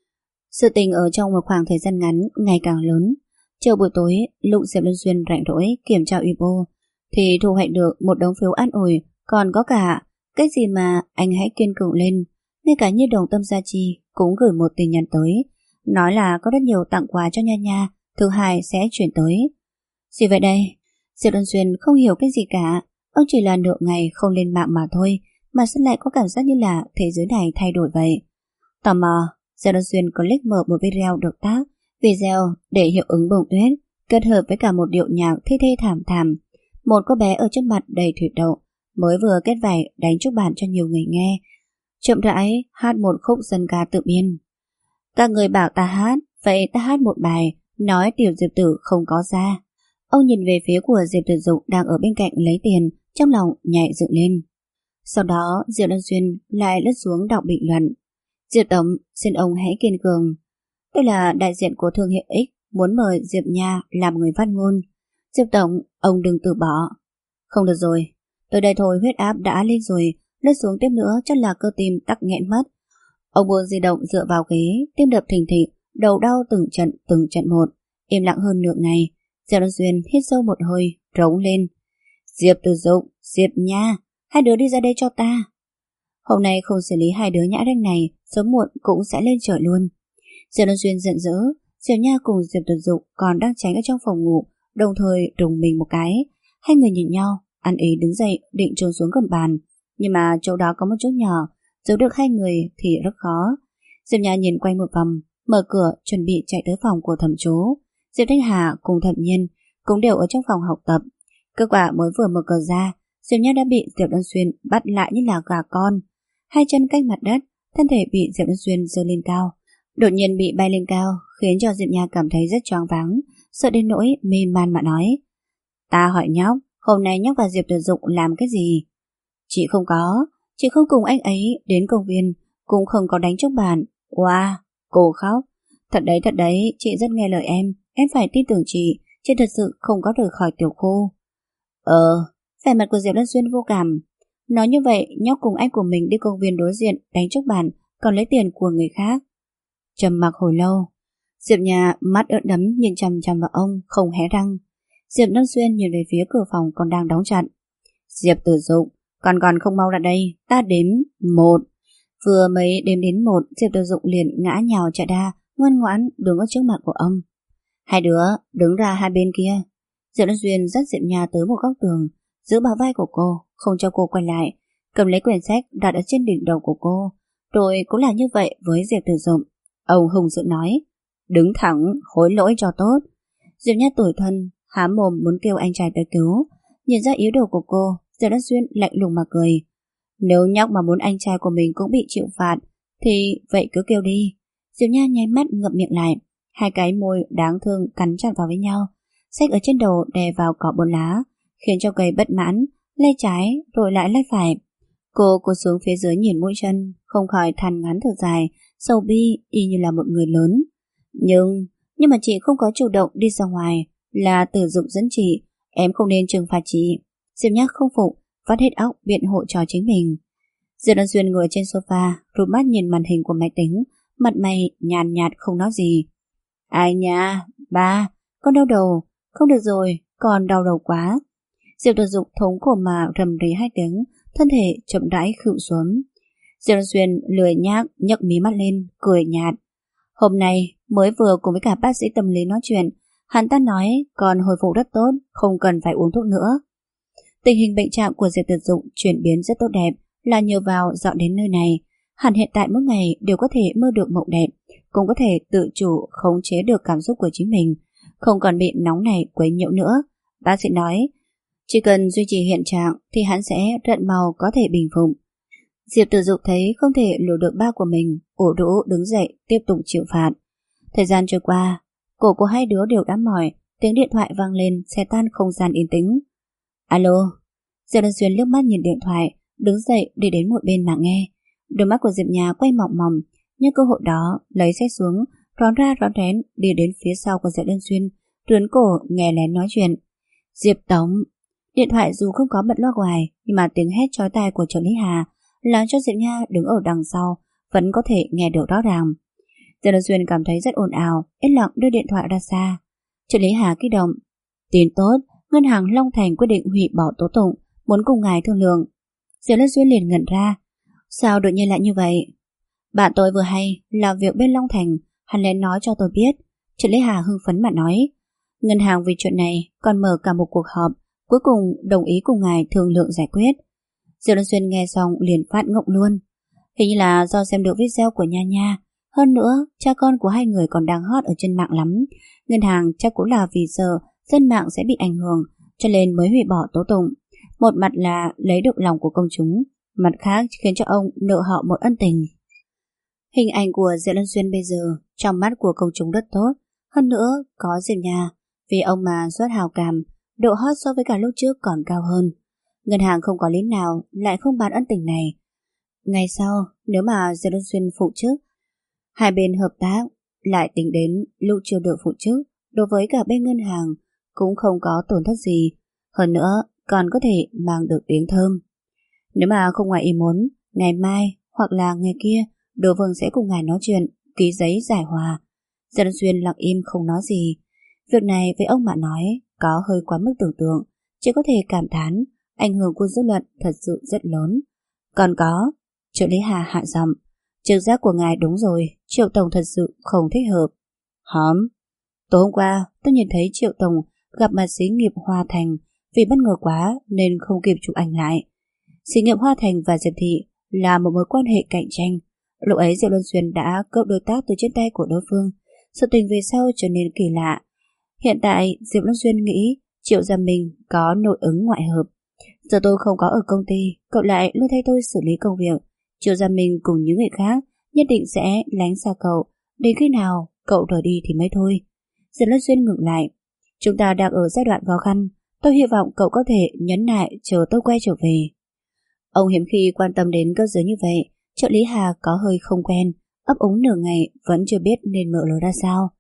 Sự tình ở trong một khoảng thời gian ngắn ngày càng lớn. Chiều buổi tối, lúc Diệp Luân Xuyên rảnh rỗi kiểm tra Weibo thì thu hoạch được một đống phiếu an ủi, còn có cả cái gì mà anh hãy kiên cường lên. Ngay cả Như Đồng Tâm Gia Chi cũng gửi một tin nhắn tới, nói là có rất nhiều tặng quà cho Nha Nha, thứ 2 sẽ chuyển tới. Gì vậy đây? Diệp Luân Xuyên không hiểu cái gì cả. Ông chỉ là nửa ngày không lên mạng mà thôi, mà sao lại có cảm giác như là thế giới này thay đổi vậy. Tò mò, Diệp Luân Xuyên click mở một video được tác. Video để hiệu ứng bông tuyết kết hợp với cả một điệu nhạc thê thê thảm thảm. Một cô bé ở trước mặt đầy thủy đậu mới vừa kết vải đánh chúc bàn cho nhiều người nghe, chậm rãi hát một khúc dân ca tự biên. Các người bảo ta hát, vậy ta hát một bài nói tiểu Diệp Tử không có da. Ông nhìn về phía của Diệp Tử Dục đang ở bên cạnh lấy tiền, trong lòng nhảy dựng lên. Sau đó Diệp Luân Xuyên lại lướt xuống đọc bình luận. Diệp Tổng, xin ông hãy kiên cường. Tôi là đại diện của thương hiệu X, muốn mời Diệp Nha làm người phát ngôn. Diệp Tổng, ông đừng từ bỏ. Không được rồi, tới đây thôi, huyết áp đã lên rồi, lướt xuống tiếp nữa chắc là cơ tim tắc nghẽn mất. Ông buông di động dựa vào ghế, tim đập thình thịch, đầu đau từng trận một. Im lặng hơn nửa ngày, Diệp Đông Xuyên hít sâu một hơi, rống lên. Diệp Tử Dụng, Diệp Nha, hai đứa đi ra đây cho ta. Hôm nay không xử lý hai đứa nhãi ranh này, sớm muộn cũng sẽ lên trời luôn. Diệp Đông Xuyên giận dữ. Diệp Nha cùng Diệp Tử Dụng còn đang tránh ở trong phòng ngủ, đồng thời đùng mình một cái. Hai người nhìn nhau, ăn ý đứng dậy định trốn xuống gầm bàn, nhưng mà chỗ đó có một chỗ nhỏ, giấu được hai người thì rất khó. Diệp Nha nhìn quanh một vòng, mở cửa chuẩn bị chạy tới phòng của thẩm chú. Diệp Thanh Hà cùng Thẩm Nhiên cũng đều ở trong phòng học tập. Kết quả mới vừa mở cửa ra, Diệp Nha đã bị Diệp Đông Xuyên bắt lại như là gà con. Hai chân cách mặt đất, thân thể bị Diệp Đông Xuyên giơ lên cao. Đột nhiên bị bay lên cao, khiến cho Diệp Nha cảm thấy rất choáng váng, sợ đến nỗi mê man mà nói. Ta hỏi nhóc, hôm nay nhóc và Diệp Tử Dụng làm cái gì? Chị không có, chị không cùng anh ấy đến công viên, cũng không có đánh chốc bàn. Wow, cô khóc. Thật đấy, chị rất nghe lời em phải tin tưởng chị thật sự không có rời khỏi tiểu khu. Vẻ mặt của Diệp Lân Xuyên vô cảm. Nói như vậy, nhóc cùng anh của mình đi công viên đối diện đánh chốc bàn, còn lấy tiền của người khác. Trầm mặc hồi lâu, Diệp Nhà mắt ợn đấm nhìn chằm chằm vào ông, không hé răng. Diệp Lân Xuyên nhìn về phía cửa phòng còn đang đóng chặt. Diệp Tử Dụng, còn không mau ra đây, ta đếm 1. Vừa mới đếm đến 1, Diệp Tử Dụng liền ngã nhào chạy ra, ngoan ngoãn đứng ở trước mặt của ông. Hai đứa đứng ra hai bên kia. Diệp Lân Xuyên dắt Diệp Nhà tới một góc tường, giữ bả vai của cô, không cho cô quay lại, cầm lấy quyển sách đặt ở trên đỉnh đầu của cô. Rồi cũng là như vậy với Diệp Tử Dụng. Ông hùng dữ nói, đứng thẳng, hối lỗi cho tốt. Diệp Nhất tủi thân, há mồm muốn kêu anh trai tới cứu. Nhìn ra ý đồ của cô, Diệp Lân Xuyên lạnh lùng mà cười. Nếu nhóc mà muốn anh trai của mình cũng bị chịu phạt, thì vậy cứ kêu đi. Diệp Nha nháy mắt ngậm miệng lại, hai cái môi đáng thương cắn chặt vào với nhau. Sách ở trên đầu đè vào cỏ bồn lá, khiến cho cây bất mãn, lay trái rồi lại lay phải. Cô xuống phía dưới nhìn mũi chân, không khỏi than ngắn thở dài, sầu bi y như là một người lớn. Nhưng mà chị không có chủ động đi ra ngoài, là Tử Dụng dẫn chị, em không nên trừng phạt chị. Diệp Nhắc không phục, vắt hết óc biện hộ cho chính mình. Diệp Đăng Xuyên ngồi trên sofa, rụt mắt nhìn màn hình của máy tính, mặt mày nhàn nhạt không nói gì. Ai nha, ba, con đau đầu, không được rồi, con đau đầu quá. Diệp Tử Dụng thống khổ mà rầm rì 2 tiếng, thân thể chậm rãi khuỵu xuống. Diệp Đăng Xuyên lười nhác nhấc mí mắt lên, cười nhạt. Hôm nay mới vừa cùng với cả bác sĩ tâm lý nói chuyện, hắn ta nói còn hồi phục rất tốt, không cần phải uống thuốc nữa. Tình hình bệnh trạng của Diệp Tử Dụng chuyển biến rất tốt đẹp, là nhờ vào dọn đến nơi này. Hắn hiện tại mỗi ngày đều có thể mơ được mộng đẹp, cũng có thể tự chủ khống chế được cảm xúc của chính mình, không còn bị nóng này quấy nhiễu nữa. Bác sĩ nói, chỉ cần duy trì hiện trạng thì hắn sẽ rất mau có thể bình phục. Diệp Tử Dụng thấy không thể lừa được ba của mình, ủ rũ đứng dậy tiếp tục chịu phạt. Thời gian trôi qua, cổ của hai đứa đều đã mỏi, tiếng điện thoại vang lên xé tan không gian yên tĩnh. Alo. Diệp Đăng Xuyên liếc mắt nhìn điện thoại, đứng dậy đi đến một bên mà nghe. Đôi mắt của Diệp Nhà quay mỏng mỏng, nhưng cơ hội đó lấy sách xuống, rón ra rón rén đi đến phía sau của Diệp Đăng Xuyên, tuyến cổ nghe lén nói chuyện. Diệp Tống. Điện thoại dù không có bật loa ngoài, nhưng mà tiếng hét chói tai của trợ lý Hà làm cho Diệp Nha đứng ở đằng sau vẫn có thể nghe được rõ ràng. Diệp Đăng Xuyên cảm thấy rất ồn ào, yên lặng đưa điện thoại ra xa. Trợ lý Hà kích động. Tin tốt, ngân hàng Long Thành quyết định hủy bỏ tố tụng, muốn cùng ngài thương lượng. Diệp Đăng Xuyên liền ngẩn ra. Sao đột nhiên lại như vậy? Bạn tôi vừa hay làm việc bên Long Thành, hắn lén nói cho tôi biết. Trợ lý Hà hưng phấn mà nói, ngân hàng vì chuyện này còn mở cả một cuộc họp, cuối cùng đồng ý cùng ngài thương lượng giải quyết. Diệp Đăng Xuyên nghe xong liền phát ngộng luôn. Hình như là do xem được video của Nha Nha. Hơn nữa, cha con của hai người còn đang hot ở trên mạng lắm. Ngân hàng chắc cũng là vì sợ dân mạng sẽ bị ảnh hưởng, cho nên mới hủy bỏ tố tụng. Một mặt là lấy được lòng của công chúng, mặt khác khiến cho ông nợ họ một ân tình. Hình ảnh của Diệp Lân Xuyên bây giờ trong mắt của công chúng rất tốt. Hơn nữa có Diệp Nha, vì ông mà xuất hào cảm, độ hot so với cả lúc trước còn cao hơn. Ngân hàng không có lý nào lại không bán ân tình này. Ngày sau, nếu mà Diệp Lân Xuyên phụ chức, hai bên hợp tác, lại tính đến lúc chưa được phụ chức, đối với cả bên ngân hàng cũng không có tổn thất gì. Hơn nữa còn có thể mang được tiếng thơm. Nếu mà không ngoài ý muốn, ngày mai hoặc là ngày kia Đỗ Vương sẽ cùng ngài nói chuyện, ký giấy giải hòa. Diệp Lân Xuyên lặng im không nói gì. Việc này với ông mà nói có hơi quá mức tưởng tượng, chỉ có thể cảm thán ảnh hưởng của dư luận thật sự rất lớn. Còn có, trợ lý Hà hạ giọng, trực giác của ngài đúng rồi, Triệu Tổng thật sự không thích hợp. Hóm, tối hôm qua tôi nhìn thấy Triệu Tổng gặp mặt xí nghiệp Hoa Thành, vì bất ngờ quá nên không kịp chụp ảnh lại. Xí nghiệp Hoa Thành và Diệp Thị là một mối quan hệ cạnh tranh. Lúc ấy Diệp Luân Xuyên đã cướp đối tác từ trên tay của đối phương. Sự tình về sau trở nên kỳ lạ. Hiện tại Diệp Luân Xuyên nghĩ Triệu Gia Minh có nội ứng ngoại hợp. Giờ tôi không có ở công ty, cậu lại luôn thay tôi xử lý công việc. Triệu Gia Minh cùng những người khác nhất định sẽ lánh xa cậu, đến khi nào cậu rời đi thì mới thôi. Diệp Luân Xuyên ngừng lại. Chúng ta đang ở giai đoạn khó khăn, tôi hy vọng cậu có thể nhẫn nại chờ tôi quay trở về. Ông hiếm khi quan tâm đến cấp dưới như vậy. Trợ lý Hà có hơi không quen, ấp úng nửa ngày vẫn chưa biết nên mở lời ra sao.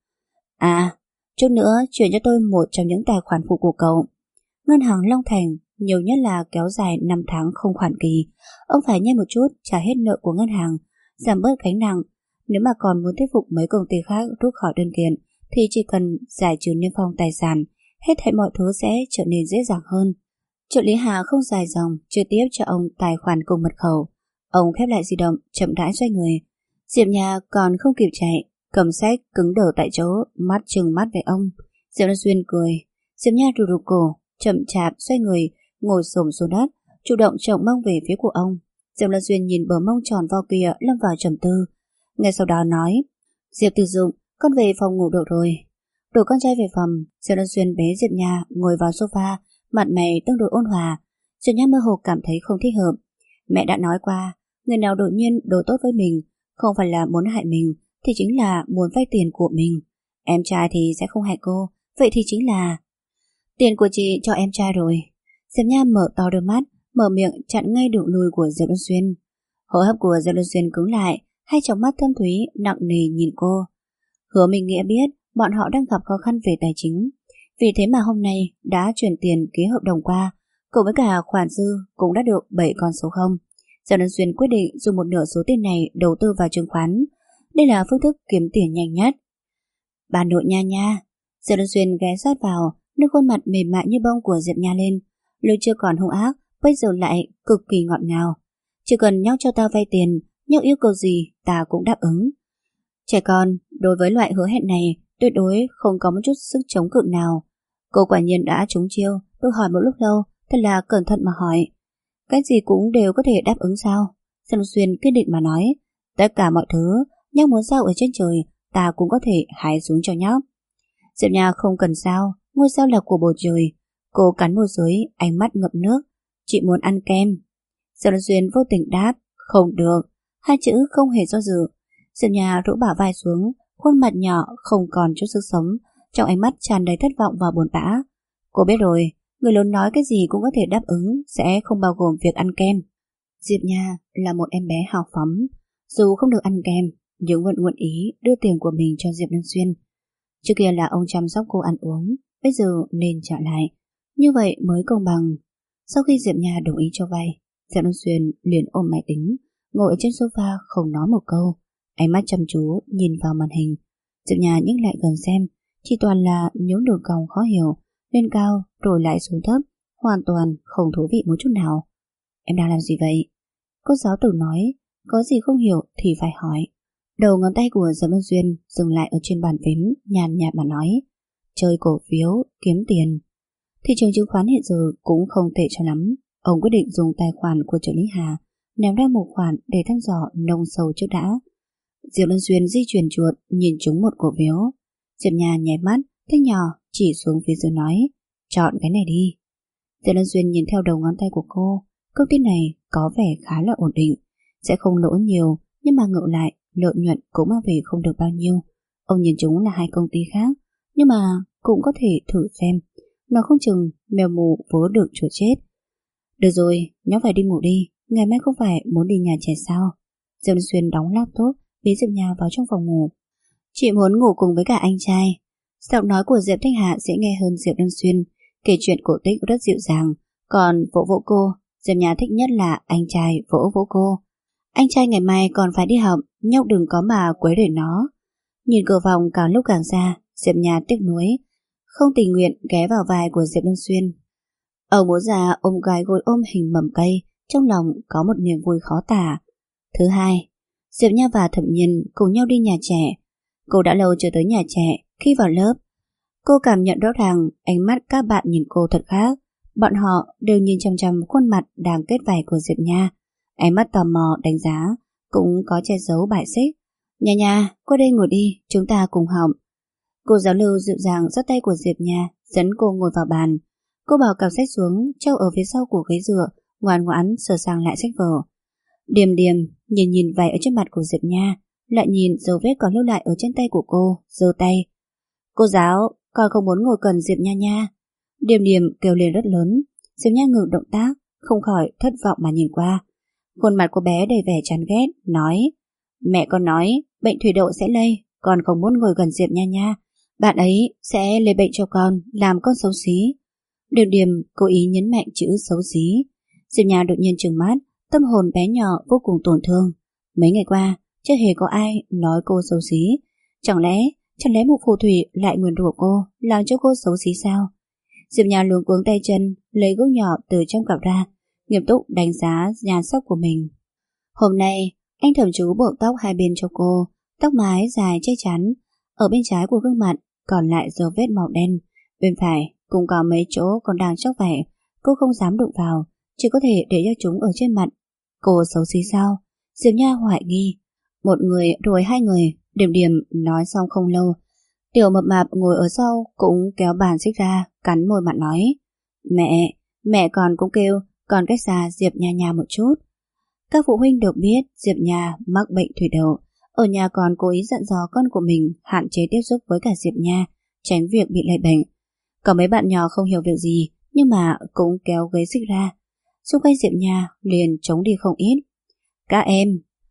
À, chút nữa chuyển cho tôi một trong những tài khoản phụ của cậu. Ngân hàng Long Thành nhiều nhất là kéo dài 5 tháng không khoản kỳ. Ông phải nhanh một chút trả hết nợ của ngân hàng, giảm bớt gánh nặng. Nếu mà còn muốn thuyết phục mấy công ty khác rút khỏi đơn kiện thì chỉ cần giải trừ niêm phong tài sản, hết thảy mọi thứ sẽ trở nên dễ dàng hơn. Trợ lý Hà không dài dòng, trực tiếp cho ông tài khoản cùng mật khẩu. Ông khép lại di động, chậm rãi xoay người. Diệp Nha còn không kịp chạy, cầm sách cứng đờ tại chỗ, mắt trừng mắt về ông. Diệp Luân Xuyên cười. Diệp Nha rụt rụt cổ, chậm chạp xoay người, ngồi xổm xuống đất, chủ động chồng mông về phía của ông. Diệp Luân Xuyên nhìn bờ mông tròn vo kia, lâm vào trầm tư. Ngay sau đó nói: Diệp Tử Dụng, con về phòng ngủ được rồi. Đuổi con trai về phòng, Diệp Luân Xuyên bế Diệp Nha ngồi vào sofa, mặt mày tương đối ôn hòa. Diệp Nha mơ hồ cảm thấy không thích hợp. Mẹ đã nói qua, người nào đột nhiên đối tốt với mình không phải là muốn hại mình thì chính là muốn vay tiền của mình. Em trai thì sẽ không hại cô, vậy thì chính là tiền của chị cho em trai rồi. Diệp Nha mở to đôi mắt, mở miệng chặn ngay đường lui của Diệp Luân Xuyên. Hô hấp của Diệp Luân Xuyên cứng lại, hai tròng mắt thâm thúy nặng nề nhìn cô. Hứa Minh Nghĩa biết bọn họ đang gặp khó khăn về tài chính, vì thế mà hôm nay đã chuyển tiền ký hợp đồng qua, cùng với cả khoản dư cũng đã được 7 con số 0. Diệp Luân Xuyên quyết định dùng một nửa số tiền này đầu tư vào chứng khoán. Đây là phương thức kiếm tiền nhanh nhất. Bà nội Nha Nha. Diệp Luân Xuyên ghé sát vào, nâng khuôn mặt mềm mại như bông của Diệp Nha lên. Lúc chưa còn hung ác, bây giờ lại cực kỳ ngọt ngào. Chỉ cần nhóc cho ta vay tiền, nhóc yêu cầu gì ta cũng đáp ứng. Trẻ con đối với loại hứa hẹn này tuyệt đối không có một chút sức chống cự nào. Cô quả nhiên đã trúng chiêu. Tôi hỏi một lúc lâu, thật là cẩn thận mà hỏi. Cái gì cũng đều có thể đáp ứng sao? Diệp Luân Xuyên kiên định mà nói. Tất cả mọi thứ, nhóc muốn sao ở trên trời, ta cũng có thể hái xuống cho nhóc. Diệp Nha không cần sao, ngôi sao là của bầu trời. Cô cắn môi dưới, ánh mắt ngập nước. Chị muốn ăn kem. Diệp Luân Xuyên vô tình đáp. Không được. Hai chữ không hề do dự. Diệp Nha rũ bả vai xuống, khuôn mặt nhỏ không còn chút sức sống, trong ánh mắt tràn đầy thất vọng và buồn bã. Cô biết rồi, người lớn nói cái gì cũng có thể đáp ứng, sẽ không bao gồm việc ăn kem. Diệp Nha là một em bé hào phóng, dù không được ăn kem, nhưng vẫn nguyện ý đưa tiền của mình cho Diệp Luân Xuyên. Trước kia là ông chăm sóc cô ăn uống, bây giờ nên trả lại, như vậy mới công bằng. Sau khi Diệp Nha đồng ý cho vay, Diệp Luân Xuyên liền ôm máy tính, ngồi trên sofa không nói một câu, ánh mắt chăm chú nhìn vào màn hình. Diệp Nha nhích lại gần xem, chỉ toàn là những đường cong khó hiểu, lên cao rồi lại xuống thấp, hoàn toàn không thú vị một chút nào. Em đang làm gì vậy? Cô giáo tử nói, có gì không hiểu thì phải hỏi. Đầu ngón tay của Diệp Luân Xuyên dừng lại ở trên bàn phím, nhàn nhạt mà nói, chơi cổ phiếu, kiếm tiền. Thị trường chứng khoán hiện giờ cũng không tệ cho lắm. Ông quyết định dùng tài khoản của trợ lý Hà ném ra một khoản để thăm dò nông sâu trước đã. Diệp Luân Xuyên di chuyển chuột nhìn trúng một cổ phiếu. Diệp Nha nháy mắt, thích nhỏ chỉ xuống phía dưới nói, chọn cái này đi. Diệp Luân Xuyên nhìn theo đầu ngón tay của cô. Công ty này có vẻ khá là ổn định, sẽ không lỗ nhiều, nhưng mà ngược lại lợi nhuận cũng mang về không được bao nhiêu. Ông nhìn chúng là hai công ty khác, nhưng mà cũng có thể thử xem. Nó không chừng mèo mù vớ được chuột chết. Được rồi, nhóc phải đi ngủ đi, ngày mai không phải muốn đi nhà trẻ sao? Diệp Luân Xuyên đóng laptop, bế Diệp Nha vào trong phòng ngủ. Chị muốn ngủ cùng với cả anh trai. Giọng nói của Diệp Thanh Hạ dễ nghe hơn Diệp Luân Xuyên, kể chuyện cổ tích rất dịu dàng. Còn vỗ vỗ cô, Diệp Nha thích nhất là anh trai vỗ vỗ cô. Anh trai ngày mai còn phải đi học, nhóc đừng có mà quấy rầy nó. Nhìn cửa phòng càng lúc càng xa, Diệp Nha tiếc nuối. không tình nguyện ghé vào vai của Diệp Lương Xuyên. Ông bố già ôm gái gối ôm hình mầm cây, trong lòng có một niềm vui khó tả. Thứ hai, Diệp Nha và Thẩm Nhiên cùng nhau đi nhà trẻ. Cô đã lâu chưa tới nhà trẻ. Khi vào lớp, cô cảm nhận rõ ràng ánh mắt các bạn nhìn cô thật khác. Bọn họ đều nhìn chằm chằm khuôn mặt đang kết vảy của Diệp Nha. Ánh mắt tò mò đánh giá, cũng có che giấu bài xích. Nha Nha, qua đây ngồi đi, chúng ta cùng học. Cô giáo lưu dịu dàng giắt tay của Diệp Nha, dẫn cô ngồi vào bàn. Cô bảo cặp sách xuống, treo ở phía sau của ghế dựa, ngoan ngoãn sửa sang lại sách vở. Điềm điềm nhìn nhìn vảy ở trên mặt của Diệp Nha, lại nhìn dấu vết còn lưu lại ở trên tay của cô, giơ tay. Cô giáo, con không muốn ngồi gần Diệp Nha nha. Điềm điềm kêu lên rất lớn. Diệp Nha ngừng động tác, không khỏi thất vọng mà nhìn qua. Khuôn mặt của bé đầy vẻ chán ghét, nói: Mẹ con nói bệnh thủy đậu sẽ lây, con không muốn ngồi gần Diệp Nha nha. Bạn ấy sẽ lây bệnh cho con, làm con xấu xí. Điềm điềm cố ý nhấn mạnh chữ xấu xí. Diệp Nha đột nhiên trừng mắt, tâm hồn bé nhỏ vô cùng tổn thương. Mấy ngày qua chưa hề có ai nói cô xấu xí. Chẳng lẽ một phù thủy lại nguyền rủa cô, làm cho cô xấu xí sao? Diệp Nha luống cuống tay chân, lấy gương nhỏ từ trong cặp ra, nghiêm túc đánh giá nhan sắc của mình. Hôm nay anh Thẩm chú buộc tóc hai bên cho cô, tóc mái dài che chắn. Ở bên trái của gương mặt còn lại dấu vết màu đen, bên phải cũng có mấy chỗ còn đang chóc vảy. Cô không dám đụng vào, chỉ có thể để cho chúng ở trên mặt. Cô xấu xí sao? Diệp Nha hoài nghi. Một người rồi hai người. Điềm điềm nói xong không lâu, Tiểu mập mạp ngồi ở sau cũng kéo bàn xích ra, cắn môi mặt nói: Mẹ còn cũng kêu còn cách xa Diệp Nha Nha một chút. Các phụ huynh được biết Diệp Nha mắc bệnh thủy đậu, ở nhà còn cố ý dặn dò con của mình hạn chế tiếp xúc với cả Diệp Nha, tránh việc bị lây bệnh. Có mấy bạn nhỏ không hiểu việc gì, nhưng mà cũng kéo ghế xích ra. Xung quanh Diệp Nha liền trống đi không ít. Các em,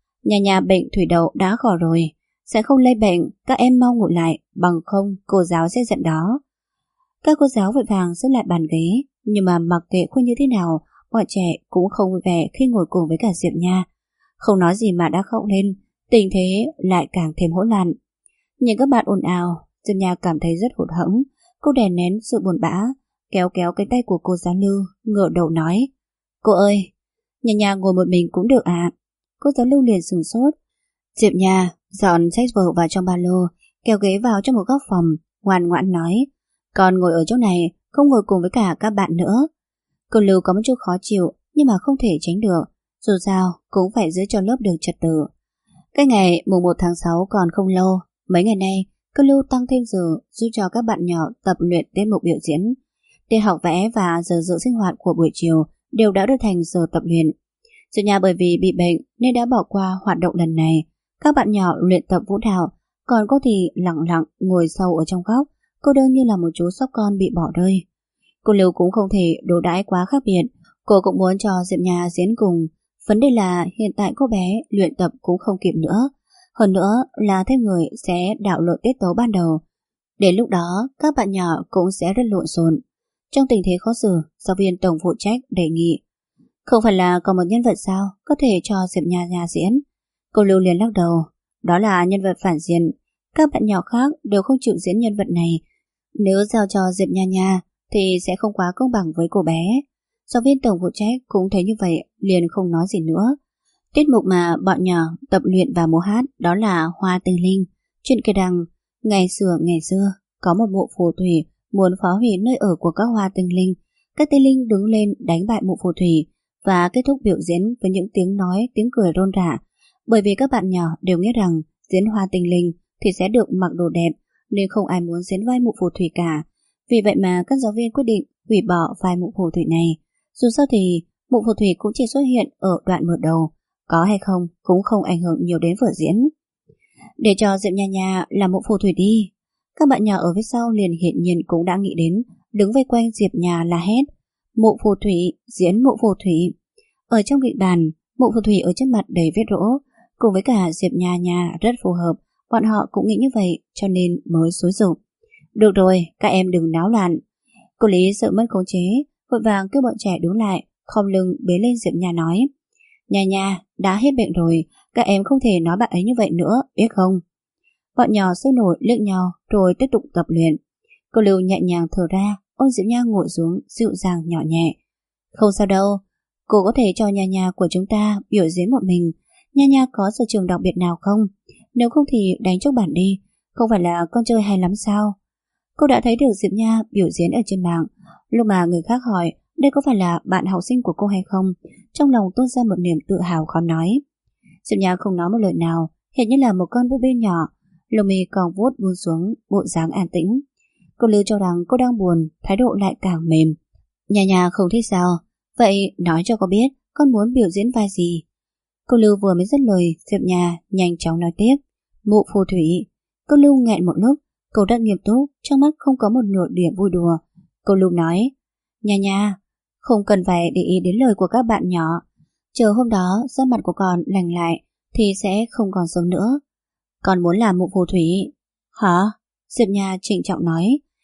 Nha bệnh thủy đậu đã khỏi rồi, sẽ không lây bệnh, các em mau ngủ lại, bằng không cô giáo sẽ giận đó. Các cô giáo vội vàng xếp lại bàn ghế, nhưng mà mặc kệ khuyên như thế nào, bọn trẻ cũng không vui vẻ khi ngồi cùng với cả Diệp Nha. Không nói gì mà đã khóc lên, tình thế lại càng thêm hỗn loạn. Nhìn các bạn ồn ào, Diệp Nha cảm thấy rất hụt hẫng. Cô đè nén sự buồn bã, kéo cái tay của cô giáo Lưu, ngửa đầu nói: Cô ơi, Nha ngồi một mình cũng được ạ. Cô giáo Lưu liền sửng sốt. Diệp Nha dọn sách vở vào trong ba lô, kéo ghế vào trong một góc phòng, ngoan ngoãn nói: Con ngồi ở chỗ này, không ngồi cùng với cả các bạn nữa. Cô Lưu có một chút khó chịu, nhưng mà không thể tránh được, dù sao cũng phải giữ cho lớp được trật tự. Cái ngày mùng 1 tháng 6 còn không lâu, mấy ngày nay cô Lưu tăng thêm giờ giúp cho các bạn nhỏ tập luyện tiết mục biểu diễn. Tiết học vẽ và giờ dự sinh hoạt của buổi chiều đều đã được thành giờ tập luyện. Diệp Nha bởi vì bị bệnh nên đã bỏ qua hoạt động lần này. Các bạn nhỏ luyện tập vũ đạo, còn cô thì lặng lặng ngồi sâu ở trong góc, cô đơn như là một chú sóc con bị bỏ rơi. Cô Lưu cũng không thể đối đãi quá khác biệt, cô cũng muốn cho Diệp Nha diễn cùng. Vấn đề là hiện tại cô bé luyện tập cũng không kịp nữa, hơn nữa là thêm người sẽ đảo lộn tiết tấu ban đầu. Đến lúc đó các bạn nhỏ cũng sẽ rất lộn xộn. Trong tình thế khó xử, giáo viên tổng phụ trách đề nghị: Không phải là có một nhân vật sao có thể cho Diệp Nha diễn? Cô Lưu liền lắc đầu: Đó là nhân vật phản diện, các bạn nhỏ khác đều không chịu diễn nhân vật này. Nếu giao cho Diệp Nha thì sẽ không quá công bằng với cô bé. Giáo viên tổng phụ trách cũng thấy như vậy, liền không nói gì nữa. Tiết mục mà bọn nhỏ tập luyện và múa hát đó là Hoa Tinh Linh. Chuyện kể rằng ngày xưa có một mụ phù thủy muốn phá hủy nơi ở của các hoa tinh linh. Các tinh linh đứng lên đánh bại mụ phù thủy và kết thúc biểu diễn với những tiếng nói, tiếng cười rôn rả. Bởi vì các bạn nhỏ đều nghĩ rằng diễn hoa tinh linh thì sẽ được mặc đồ đẹp, nên không ai muốn diễn vai mụ phù thủy cả. Vì vậy mà các giáo viên quyết định hủy bỏ vai mụ phù thủy này. Dù sao thì mụ phù thủy cũng chỉ xuất hiện ở đoạn mở đầu, có hay không cũng không ảnh hưởng nhiều đến vở diễn. Để cho Diệp Nha là mụ phù thủy đi. Các bạn nhỏ ở phía sau liền hiện nhiên cũng đã nghĩ đến, đứng vây quanh Diệp Nha la hét: Mụ phù thủy, diễn mụ phù thủy. Ở trong kịch bản, mụ phù thủy ở trên mặt đầy vết rỗ, cùng với cả Diệp Nha rất phù hợp. Bọn họ cũng nghĩ như vậy cho nên mới xúi giục. Được rồi, các em đừng náo loạn. Cô Lý sợ mất khống chế, vội vàng kêu bọn trẻ đứng lại, khom lưng bế lên Diệp Nha nói: Nha đã hết bệnh rồi, các em không thể nói bạn ấy như vậy nữa, biết không? Bọn nhỏ sôi nổi liếc nhau rồi tiếp tục tập luyện. Cô Lưu nhẹ nhàng thở ra, ôm Diệp Nha ngồi xuống, dịu dàng nhỏ nhẹ. Không sao đâu, cô có thể cho Nha của chúng ta biểu diễn một mình. Nha có sở trường đặc biệt nào không? Nếu không thì đánh chốc bản đi, không phải là con chơi hay lắm sao? Cô đã thấy được Diệp Nha biểu diễn ở trên mạng. Lúc mà người khác hỏi đây có phải là bạn học sinh của cô hay không, trong lòng tuôn ra một niềm tự hào khó nói. Diệp Nha không nói một lời nào, hiện như là một con búp bê nhỏ, lông mi còn vuốt buông xuống, bộ dáng an tĩnh. Cô Lưu cho rằng cô đang buồn, thái độ lại càng mềm. Nha không thích sao? Vậy nói cho cô biết con muốn biểu diễn vai gì? Cô Lưu vừa mới dứt lời, Diệp Nha nhanh chóng nói tiếp. Mụ phù thủy. Cô Lưu nghẹn một lúc, cô rất nghiêm túc, trong mắt không có một nửa điểm vui đùa. Cô Lưu nói, Nha, không cần phải để ý đến lời của các bạn nhỏ. Chờ hôm đó da mặt của con lành lại thì sẽ không còn sớm nữa. Con muốn làm mụ phù thủy. Hả? Diệp Nha trịnh trọng nói.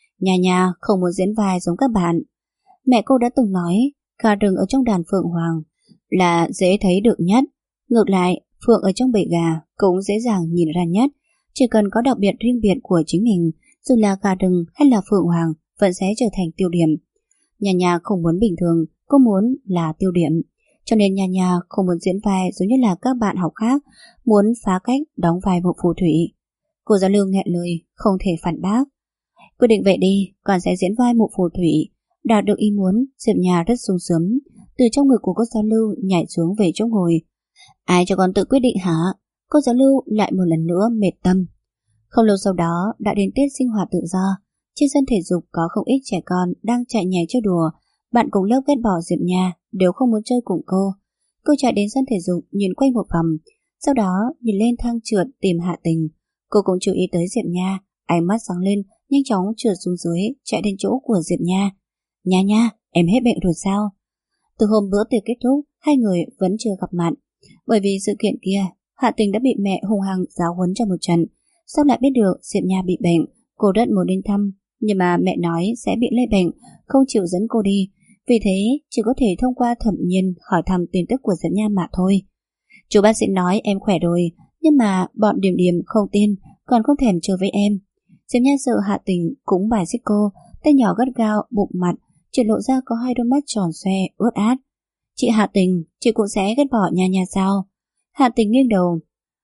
Nha không muốn diễn vai giống các bạn. Mẹ cô đã từng nói gà rừng ở trong đàn phượng hoàng là dễ thấy được nhất. Ngược lại, phượng ở trong bầy gà cũng dễ dàng nhìn ra nhất. Chỉ cần có đặc biệt riêng biệt của chính mình, dù là gà rừng hay là phượng hoàng vẫn sẽ trở thành tiêu điểm. Nha không muốn bình thường, cô muốn là tiêu điểm. Cho nên Nha không muốn diễn vai giống như là các bạn học khác, muốn phá cách đóng vai một phù thủy. Cô giáo Lương nghẹn lời, không thể phản bác. Quyết định vậy đi, con sẽ diễn vai một phù thủy. Đạt được ý muốn, Diệp Nha rất sung sướng. Từ trong ngực của cô giáo Lưu nhảy xuống về chỗ ngồi. Ai cho con tự quyết định hả? Cô giáo Lưu lại một lần nữa mệt tâm. Không lâu sau đó đã đến tiết sinh hoạt tự do. Trên sân thể dục có không ít trẻ con đang chạy nhảy chơi đùa. Bạn cùng lớp ghét bỏ Diệp Nha, đều không muốn chơi cùng cô. Cô chạy đến sân thể dục nhìn quanh một vòng, sau đó nhìn lên thang trượt tìm Hạ Tình. Cô cũng chú ý tới Diệp Nha, ánh mắt sáng lên, nhanh chóng trượt xuống dưới, chạy đến chỗ của Diệp Nha. Nha, em hết bệnh rồi sao? Từ hôm bữa tiệc kết thúc, hai người vẫn chưa gặp mặt. Bởi vì sự kiện kia, Hạ Tình đã bị mẹ hung hăng giáo huấn cho một trận. Sau lại biết được Diệp Nha bị bệnh, cô rất muốn đến thăm, nhưng mà mẹ nói sẽ bị lây bệnh, không chịu dẫn cô đi. Vì thế, chỉ có thể thông qua Thẩm Nhiên hỏi thăm tin tức của Diệp Nha mà thôi. Chú bác sĩ nói em khỏe rồi, nhưng mà bọn Điểm không tin, còn không thèm chơi với em. Diệp Nha sợ Hạ Tình cũng bài xích cô, tay nhỏ gắt gao bụng mặt, chỉ lộ ra có hai đôi mắt tròn xoe ướt át. Chị Hạ Tình, chị cũng sẽ ghét bỏ Nha sao? Hạ Tình nghiêng đầu.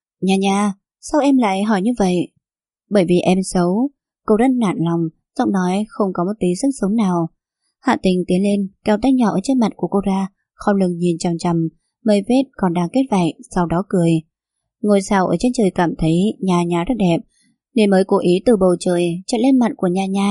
Nha, sao em lại hỏi như vậy? Bởi vì em xấu. Cô rất nản lòng, giọng nói không có một tí sức sống nào. Hạ Tình tiến lên, kéo tay nhỏ ở trên mặt của cô ra, không lưng nhìn chằm chằm mấy vết còn đang kết vảy, sau đó cười. Ngôi sao ở trên trời cảm thấy Nha rất đẹp, nên mới cố ý từ bầu trời chạy lên mặt của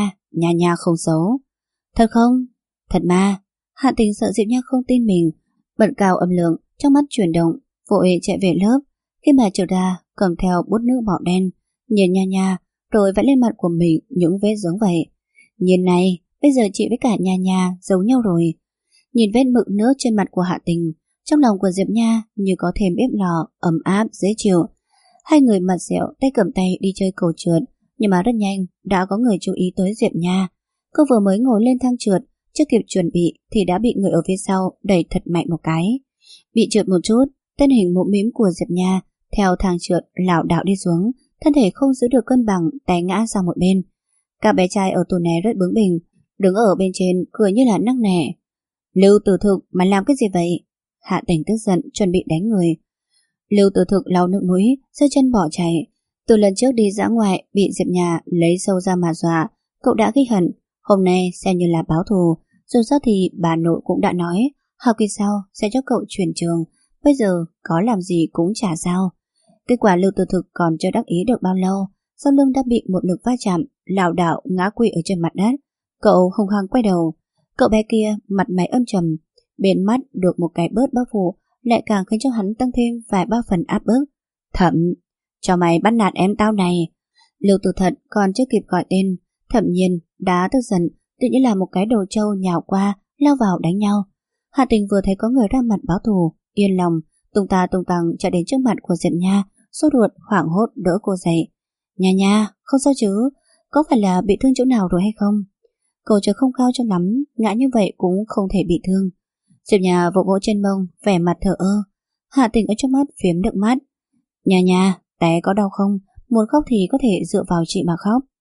Nha không xấu. Thật không? Thật mà. Hạ Tình sợ Diệp Nha không tin mình, bật cao âm lượng, trong mắt chuyển động, vội chạy về lớp. Khi mà trở ra, cầm theo bút nước màu đen, nhìn Nha rồi vẽ lên mặt của mình những vết giống vậy. Nhìn này, bây giờ chị với cả Nha giống nhau rồi. Nhìn vết mực nước trên mặt của Hạ Tình, trong lòng của Diệp Nha như có thêm bếp lò ấm áp dễ chịu. Hai người mặt dẹo tay cầm tay đi chơi cầu trượt, nhưng mà rất nhanh đã có người chú ý tới Diệp Nha. Cô vừa mới ngồi lên thang trượt, chưa kịp chuẩn bị thì đã bị người ở phía sau đẩy thật mạnh một cái. Bị trượt một chút, thân hình mũm mĩm của Diệp Nha theo thang trượt lảo đảo đi xuống, thân thể không giữ được cân bằng, té ngã sang một bên. Các bé trai ở tù né rất bướng bỉnh, đứng ở bên trên cười như là nắc nẻ. Lưu Tử Thực, mày làm cái gì vậy? Hạ Tình tức giận chuẩn bị đánh người. Lưu Tử Thực lau nước mũi, giơ chân bỏ chạy. Từ lần trước đi dã ngoại bị Diệp Nha lấy sâu ra mà dọa, cậu đã ghi hận. Hôm nay xem như là báo thù. Dù sao thì bà nội cũng đã nói học kỳ sau sẽ cho cậu chuyển trường. Bây giờ có làm gì cũng chả sao. Kết quả Lưu Tử Thực còn chưa đắc ý được bao lâu, sau lưng đã bị một lực va chạm, lảo đảo ngã quỵ ở trên mặt đất. Cậu hung hăng quay đầu. Cậu bé kia mặt mày âm trầm, bên mắt được một cái bớt bao phủ lại càng khiến cho hắn tăng thêm vài ba phần áp bức. Thẩm, cho mày bắt nạt em tao này. Lưu Tử Thật còn chưa kịp gọi tên, Thẩm Nhiên đã tức giận, tự nhiên là một cái đầu trâu nhào qua, lao vào đánh nhau. Hạ Tình vừa thấy có người ra mặt báo thù, yên lòng, tung tăng chạy đến trước mặt của Diệp Nha, sốt ruột hoảng hốt đỡ cô dậy. Nha, không sao chứ, có phải là bị thương chỗ nào rồi hay không? Cậu trời không cao cho lắm, ngã như vậy cũng không thể bị thương. Diệp Nha vỗ vỗ trên mông, vẻ mặt thờ ơ. Hạ Tình ở trong mắt phiếm nước mắt. Nha, té có đau không? Muốn khóc thì có thể dựa vào chị mà khóc.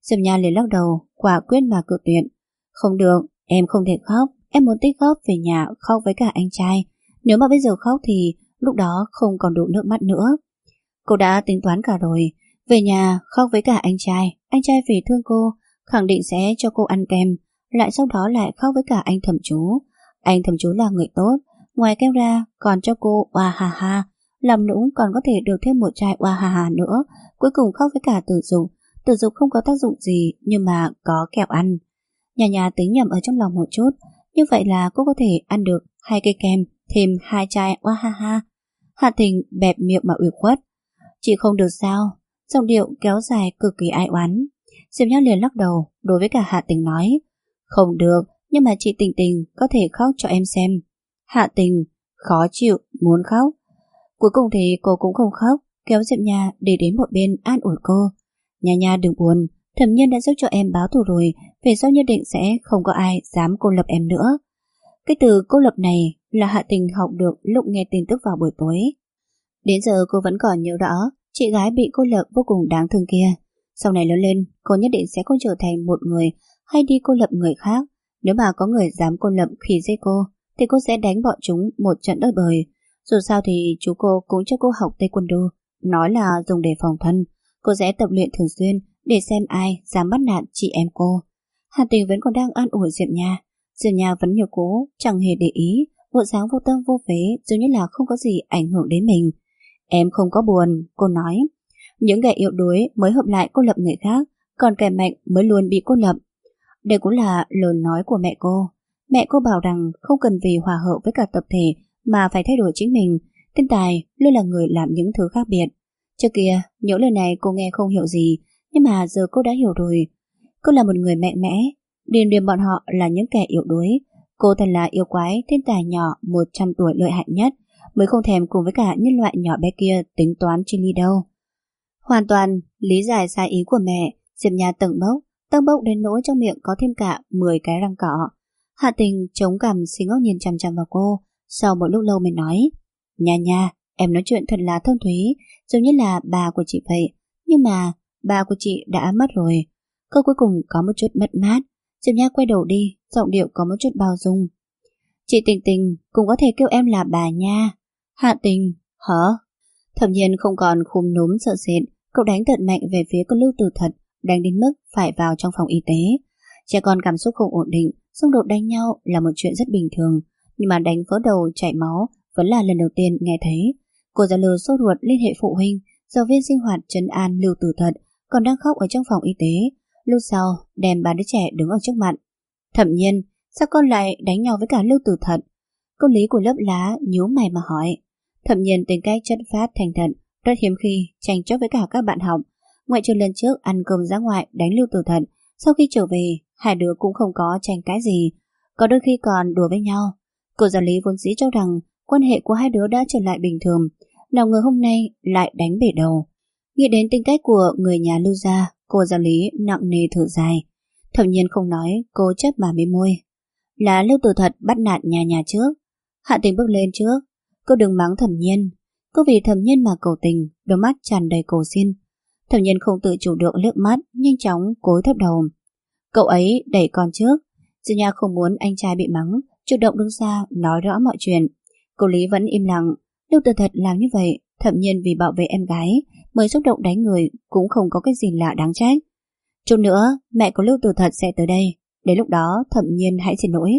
Diệp Nha liền lắc đầu, quả quyết mà cự tuyệt. Không được, em không thể khóc. Em muốn tích góp về nhà khóc với cả anh trai. Nếu mà bây giờ khóc thì lúc đó không còn đủ nước mắt nữa. Cô đã tính toán cả rồi. Về nhà khóc với cả anh trai vì thương cô khẳng định sẽ cho cô ăn kem, lại sau đó lại khóc với cả anh thẩm chú. Anh thẩm chú là người tốt, ngoài kem ra còn cho cô oa ha ha, làm nũng còn có thể được thêm một chai oa ha ha nữa. Cuối cùng khóc với cả Tử Dục. Tử Dục không có tác dụng gì nhưng mà có kẹo ăn. Nhà nhà tính nhầm ở trong lòng một chút, như vậy là cô có thể ăn được 2 cây kem thêm 2 chai oa ha ha. Hạ Tình bẹp miệng mà ủy khuất. Chị không được sao? Giọng điệu kéo dài cực kỳ ai oán. Diệp Nha liền lắc đầu đối với cả Hạ Tình nói, không được, nhưng mà chị Tình Tình có thể khóc cho em xem. Hạ Tình khó chịu, muốn khóc. Cuối cùng thì cô cũng không khóc, kéo Diệp Nha để đến một bên an ủi cô. Nha Nha đừng buồn, Thẩm Nhiên đã giúp cho em báo thù rồi, về sau nhất định sẽ không có ai dám cô lập em nữa. Cái từ cô lập này là Hạ Tình học được lúc nghe tin tức vào buổi tối. Đến giờ cô vẫn còn nhớ rõ chị gái bị cô lập vô cùng đáng thương kia. Sau này lớn lên, cô nhất định sẽ không trở thành một người hay đi cô lập người khác. Nếu mà có người dám cô lập khi dễ cô, thì cô sẽ đánh bọn chúng một trận đôi bời. Dù sao thì chú cô cũng cho cô học taekwondo, nói là dùng để phòng thân. Cô sẽ tập luyện thường xuyên để xem ai dám bắt nạt chị em cô. Hà Tình vẫn còn đang an ủi Diệp Nha. Diệp Nha vẫn như cố, chẳng hề để ý, bộ dáng vô tâm vô phế, dường như là không có gì ảnh hưởng đến mình. Em không có buồn, cô nói. Những kẻ yếu đuối mới hợp lại cô lập người khác, còn kẻ mạnh mới luôn bị cô lập. Đây cũng là lời nói của mẹ cô. Mẹ cô bảo rằng không cần vì hòa hợp với cả tập thể mà phải thay đổi chính mình. Thiên tài luôn là người làm những thứ khác biệt. Trước kia, những lời này cô nghe không hiểu gì, nhưng mà giờ cô đã hiểu rồi. Cô là một người mạnh mẽ, điềm điềm bọn họ là những kẻ yếu đuối. Cô thật là yêu quái, thiên tài nhỏ 100 tuổi lợi hại nhất, mới không thèm cùng với cả nhân loại nhỏ bé kia tính toán chi ly đâu. Hoàn toàn lý giải sai ý của mẹ. Diệp Nha tầng bốc đến nỗi trong miệng có thêm cả 10 cái răng cỏ. Hạ Tình chống cằm xí ngốc nhìn chằm chằm vào cô. Sau một lúc lâu mới nói, Nha Nha, em nói chuyện thật là thơm thúy, giống như là bà của chị vậy. Nhưng mà bà của chị đã mất rồi. Câu cuối cùng có một chút mất mát. Diệp Nha quay đầu đi, giọng điệu có một chút bao dung. Chị Tình Tình cũng có thể kêu em là bà nha. Hạ Tình, hả? Thẩm Nhiên không còn khúm núm sợ sệt, cậu đánh thật mạnh về phía con Lưu Tử Thật, đánh đến mức phải vào trong phòng y tế. Trẻ con cảm xúc không ổn định, xung đột đánh nhau là một chuyện rất bình thường, nhưng mà đánh vỡ đầu chảy máu vẫn là lần đầu tiên nghe thấy. Cô giáo Lưu sốt ruột liên hệ phụ huynh, giáo viên sinh hoạt trấn an Lưu Tử Thật còn đang khóc ở trong phòng y tế. Lúc sau đem 3 đứa trẻ đứng ở trước mặt. Thẩm Nhiên, sao con lại đánh nhau với cả Lưu Tử Thật? Cô lý của lớp lá nhíu mày mà hỏi. Thẩm Nhiên tính cách chất phác thành thật, rất hiếm khi tranh chấp với cả các bạn học. Ngoại trừ lần trước ăn cơm ra ngoại đánh Lưu Tử Thật, sau khi trở về hai đứa cũng không có tranh cãi gì, có đôi khi còn đùa với nhau. Cô giáo lý vốn dĩ cho rằng quan hệ của hai đứa đã trở lại bình thường, nào ngờ hôm nay lại đánh bể đầu. Nghĩ đến tính cách của người nhà Lưu gia, cô giáo lý nặng nề thở dài. Thẩm Nhiên không nói, cô chớp mà mí môi. Là Lưu Tử Thật bắt nạt nhà trước. Hạ Tình bước lên trước. Cô đừng mắng Thẩm Nhiên. Cô vì Thẩm Nhiên mà cầu tình, đôi mắt tràn đầy cầu xin. Thẩm Nhiên không tự chủ được liếc mắt, nhanh chóng cúi thấp đầu. Cậu ấy đẩy con trước. Diệp Nha không muốn anh trai bị mắng, chủ động đứng ra nói rõ mọi chuyện. Cô Lý vẫn im lặng. Lưu Tử Thật làm như vậy, Thẩm Nhiên vì bảo vệ em gái mới xúc động đánh người, cũng không có cái gì lạ đáng trách. Chút nữa mẹ của Lưu Tử Thật sẽ tới đây, đến lúc đó Thẩm Nhiên hãy xin lỗi.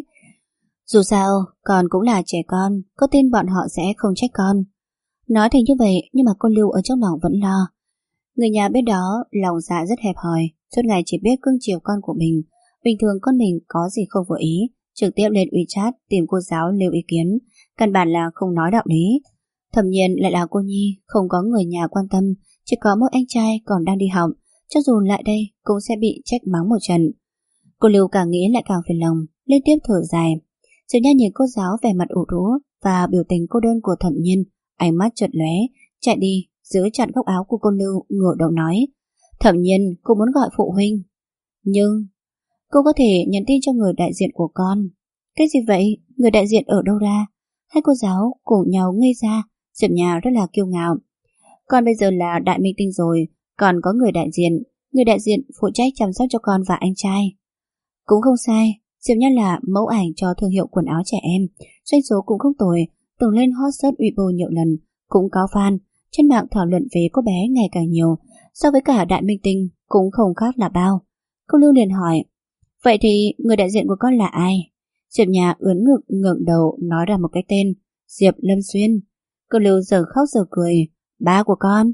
Dù sao con cũng là trẻ con, có tin bọn họ sẽ không trách con. Nói thì như vậy, nhưng mà cô Lưu ở trong lòng vẫn lo. Người nhà bên đó lòng dạ rất hẹp hòi, suốt ngày chỉ biết cưng chiều con của mình. Bình thường con mình có gì không vừa ý, trực tiếp lên WeChat tìm cô giáo nêu ý kiến, căn bản là không nói đạo lý. Thẩm Nhiên lại là cô nhi, không có người nhà quan tâm, chỉ có một anh trai còn đang đi học, cho dù lại đây cũng sẽ bị trách mắng một trận. Cô Lưu càng nghĩ lại càng phiền lòng, liên tiếp thở dài. Diệp Nha nhìn cô giáo vẻ mặt ủ rũ và biểu tình cô đơn của Thẩm Nhiên, ánh mắt chợt lóe, chạy đi giữ chặt góc áo của cô Lưu, ngửa đầu nói: Thẩm Nhiên, cô muốn gọi phụ huynh, nhưng cô có thể nhắn tin cho người đại diện của con. Cái gì vậy? Người đại diện ở đâu ra? Hai cô giáo cùng nhau ngây ra. Diệp Nha rất là kiêu ngạo. Con bây giờ là đại minh tinh rồi, còn có người đại diện, người đại diện phụ trách chăm sóc cho con và anh trai. Cũng không sai, Diệp Nhan là mẫu ảnh cho thương hiệu quần áo trẻ em, doanh số cũng không tồi, từng lên hot search Weibo nhiều lần, cũng có fan. Trên mạng thảo luận về cô bé ngày càng nhiều, so với cả đại minh tinh cũng không khác là bao. Cô Lưu liền hỏi, vậy thì người đại diện của con là ai? Diệp Nhà ướn ngực ngẩng đầu nói ra một cái tên, Diệp Lâm Xuyên. Cô Lưu giờ khóc giờ cười, ba của con?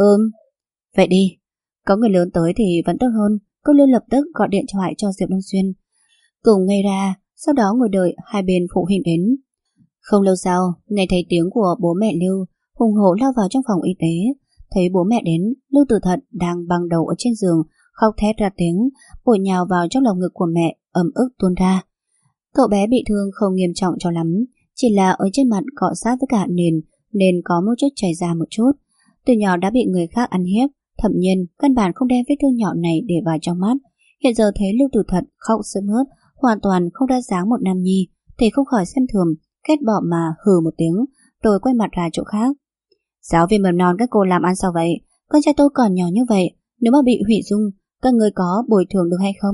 Vậy đi, có người lớn tới thì vẫn tốt hơn. Cô Lưu lập tức gọi điện thoại cho Diệp Lâm Xuyên. Cùng ngay ra, sau đó ngồi đợi hai bên phụ huynh đến. Không lâu sau, nghe thấy tiếng của bố mẹ Lưu, hùng hổ lao vào trong phòng y tế. Thấy bố mẹ đến, Lưu Tử Thận đang băng đầu ở trên giường, khóc thét ra tiếng, bổ nhào vào trong lòng ngực của mẹ, ấm ức tuôn ra. Cậu bé bị thương không nghiêm trọng cho lắm, chỉ là ở trên mặt cọ sát với cả nền nên có một chút chảy ra một chút. Từ nhỏ đã bị người khác ăn hiếp, Thẩm Nhiên căn bản không đem vết thương nhỏ này để vào trong mắt. Hiện giờ thấy Lưu Tử Thận khóc sướt mướt, hoàn toàn không ra dáng một nam nhi, thì không khỏi xem thường, ghét bỏ mà hừ một tiếng, rồi quay mặt ra chỗ khác. Giáo viên mầm non các cô làm ăn sao vậy? Con trai tôi còn nhỏ như vậy, nếu mà bị hủy dung, các người có bồi thường được hay không?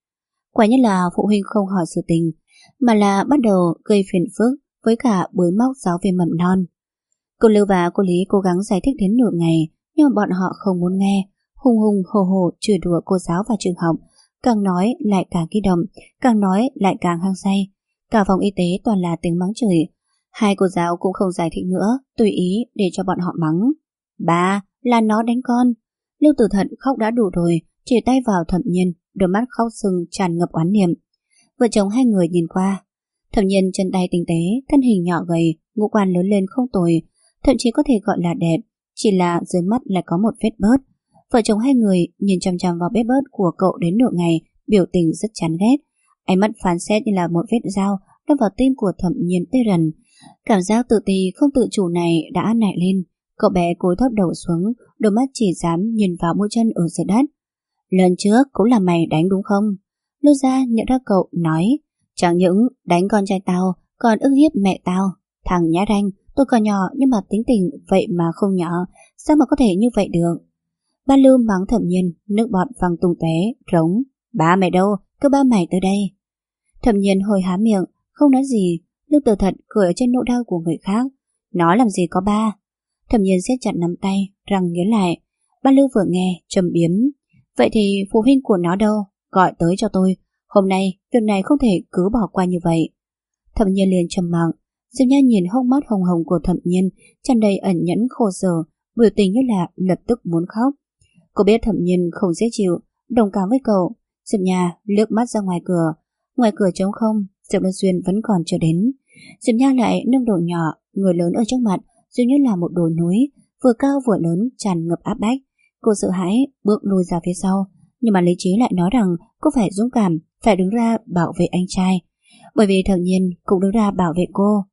Quả nhiên là phụ huynh không hỏi sự tình, mà là bắt đầu gây phiền phức với cả bới móc giáo viên mầm non. Cô Lưu và cô Lý cố gắng giải thích đến nửa ngày, nhưng mà bọn họ không muốn nghe, hùng hùng hồ hồ chửi đùa cô giáo và trường học, càng nói lại càng kích động, càng nói lại càng hăng say. Cả phòng y tế toàn là tiếng mắng chửi. Hai cô giáo cũng không giải thích nữa, tùy ý để cho bọn họ mắng. Ba, là nó đánh con. Lưu Tử Thận khóc đã đủ rồi, chỉ tay vào Thẩm Nhiên, đôi mắt khóc sưng tràn ngập oán niệm. Vợ chồng hai người nhìn qua. Thẩm Nhiên chân tay tinh tế, thân hình nhỏ gầy, ngũ quan lớn lên không tồi, thậm chí có thể gọi là đẹp, chỉ là dưới mắt lại có một vết bớt. Vợ chồng hai người nhìn chằm chằm vào vết bớt của cậu đến nửa ngày, biểu tình rất chán ghét. Ánh mắt phán xét như là một vết dao đâm vào tim của Thẩm Nhiên tê rần. Cảm giác tự ti không tự chủ này đã nảy lên. Cậu bé cúi thấp đầu xuống, đôi mắt chỉ dám nhìn vào mũi chân ở dưới đất. Lần trước cũng là mày đánh đúng không? Lưu Gia nhận ra cậu nói, chẳng những đánh con trai tao, còn ức hiếp mẹ tao. Thằng nhát ranh, tôi còn nhỏ nhưng mà tính tình vậy mà không nhỏ, sao mà có thể như vậy được? Ba Lưu mắng Thẩm Nhiên, nước bọt văng tung tóe, rống. Ba mày đâu, cứ ba mày tới đây. Thẩm Nhiên hồi há miệng, không nói gì. Lưu Tử Thận cười ở trên nỗi đau của người khác. Nói làm gì có ba. Thẩm Nhiên siết chặt nắm tay, răng nghiến lại. Ba Lưu vừa nghe, trầm biếm. Vậy thì phụ huynh của nó đâu? Gọi tới cho tôi. Hôm nay, việc này không thể cứ bỏ qua như vậy. Thẩm Nhiên liền trầm mặc. Diệp Nhan nhìn hốc mắt hồng hồng của Thẩm Nhiên, tràn đầy ẩn nhẫn khổ sở, biểu tình như là lập tức muốn khóc. Cô biết Thẩm Nhiên không dễ chịu, đồng cảm với cậu. Diệp Nhan liếc mắt ra ngoài cửa. Ngoài cửa trống không, Diệp Lâm Xuyên vẫn còn chưa đến. Diệp Nhan lại nâng độ nhỏ, người lớn ở trước mặt, dường như là một đồi núi, vừa cao vừa lớn, tràn ngập áp bách. Cô sợ hãi bước lùi ra phía sau, nhưng mà lý trí lại nói rằng cô phải dũng cảm, phải đứng ra bảo vệ anh trai, bởi vì Thẩm Nhiên cũng đứng ra bảo vệ cô.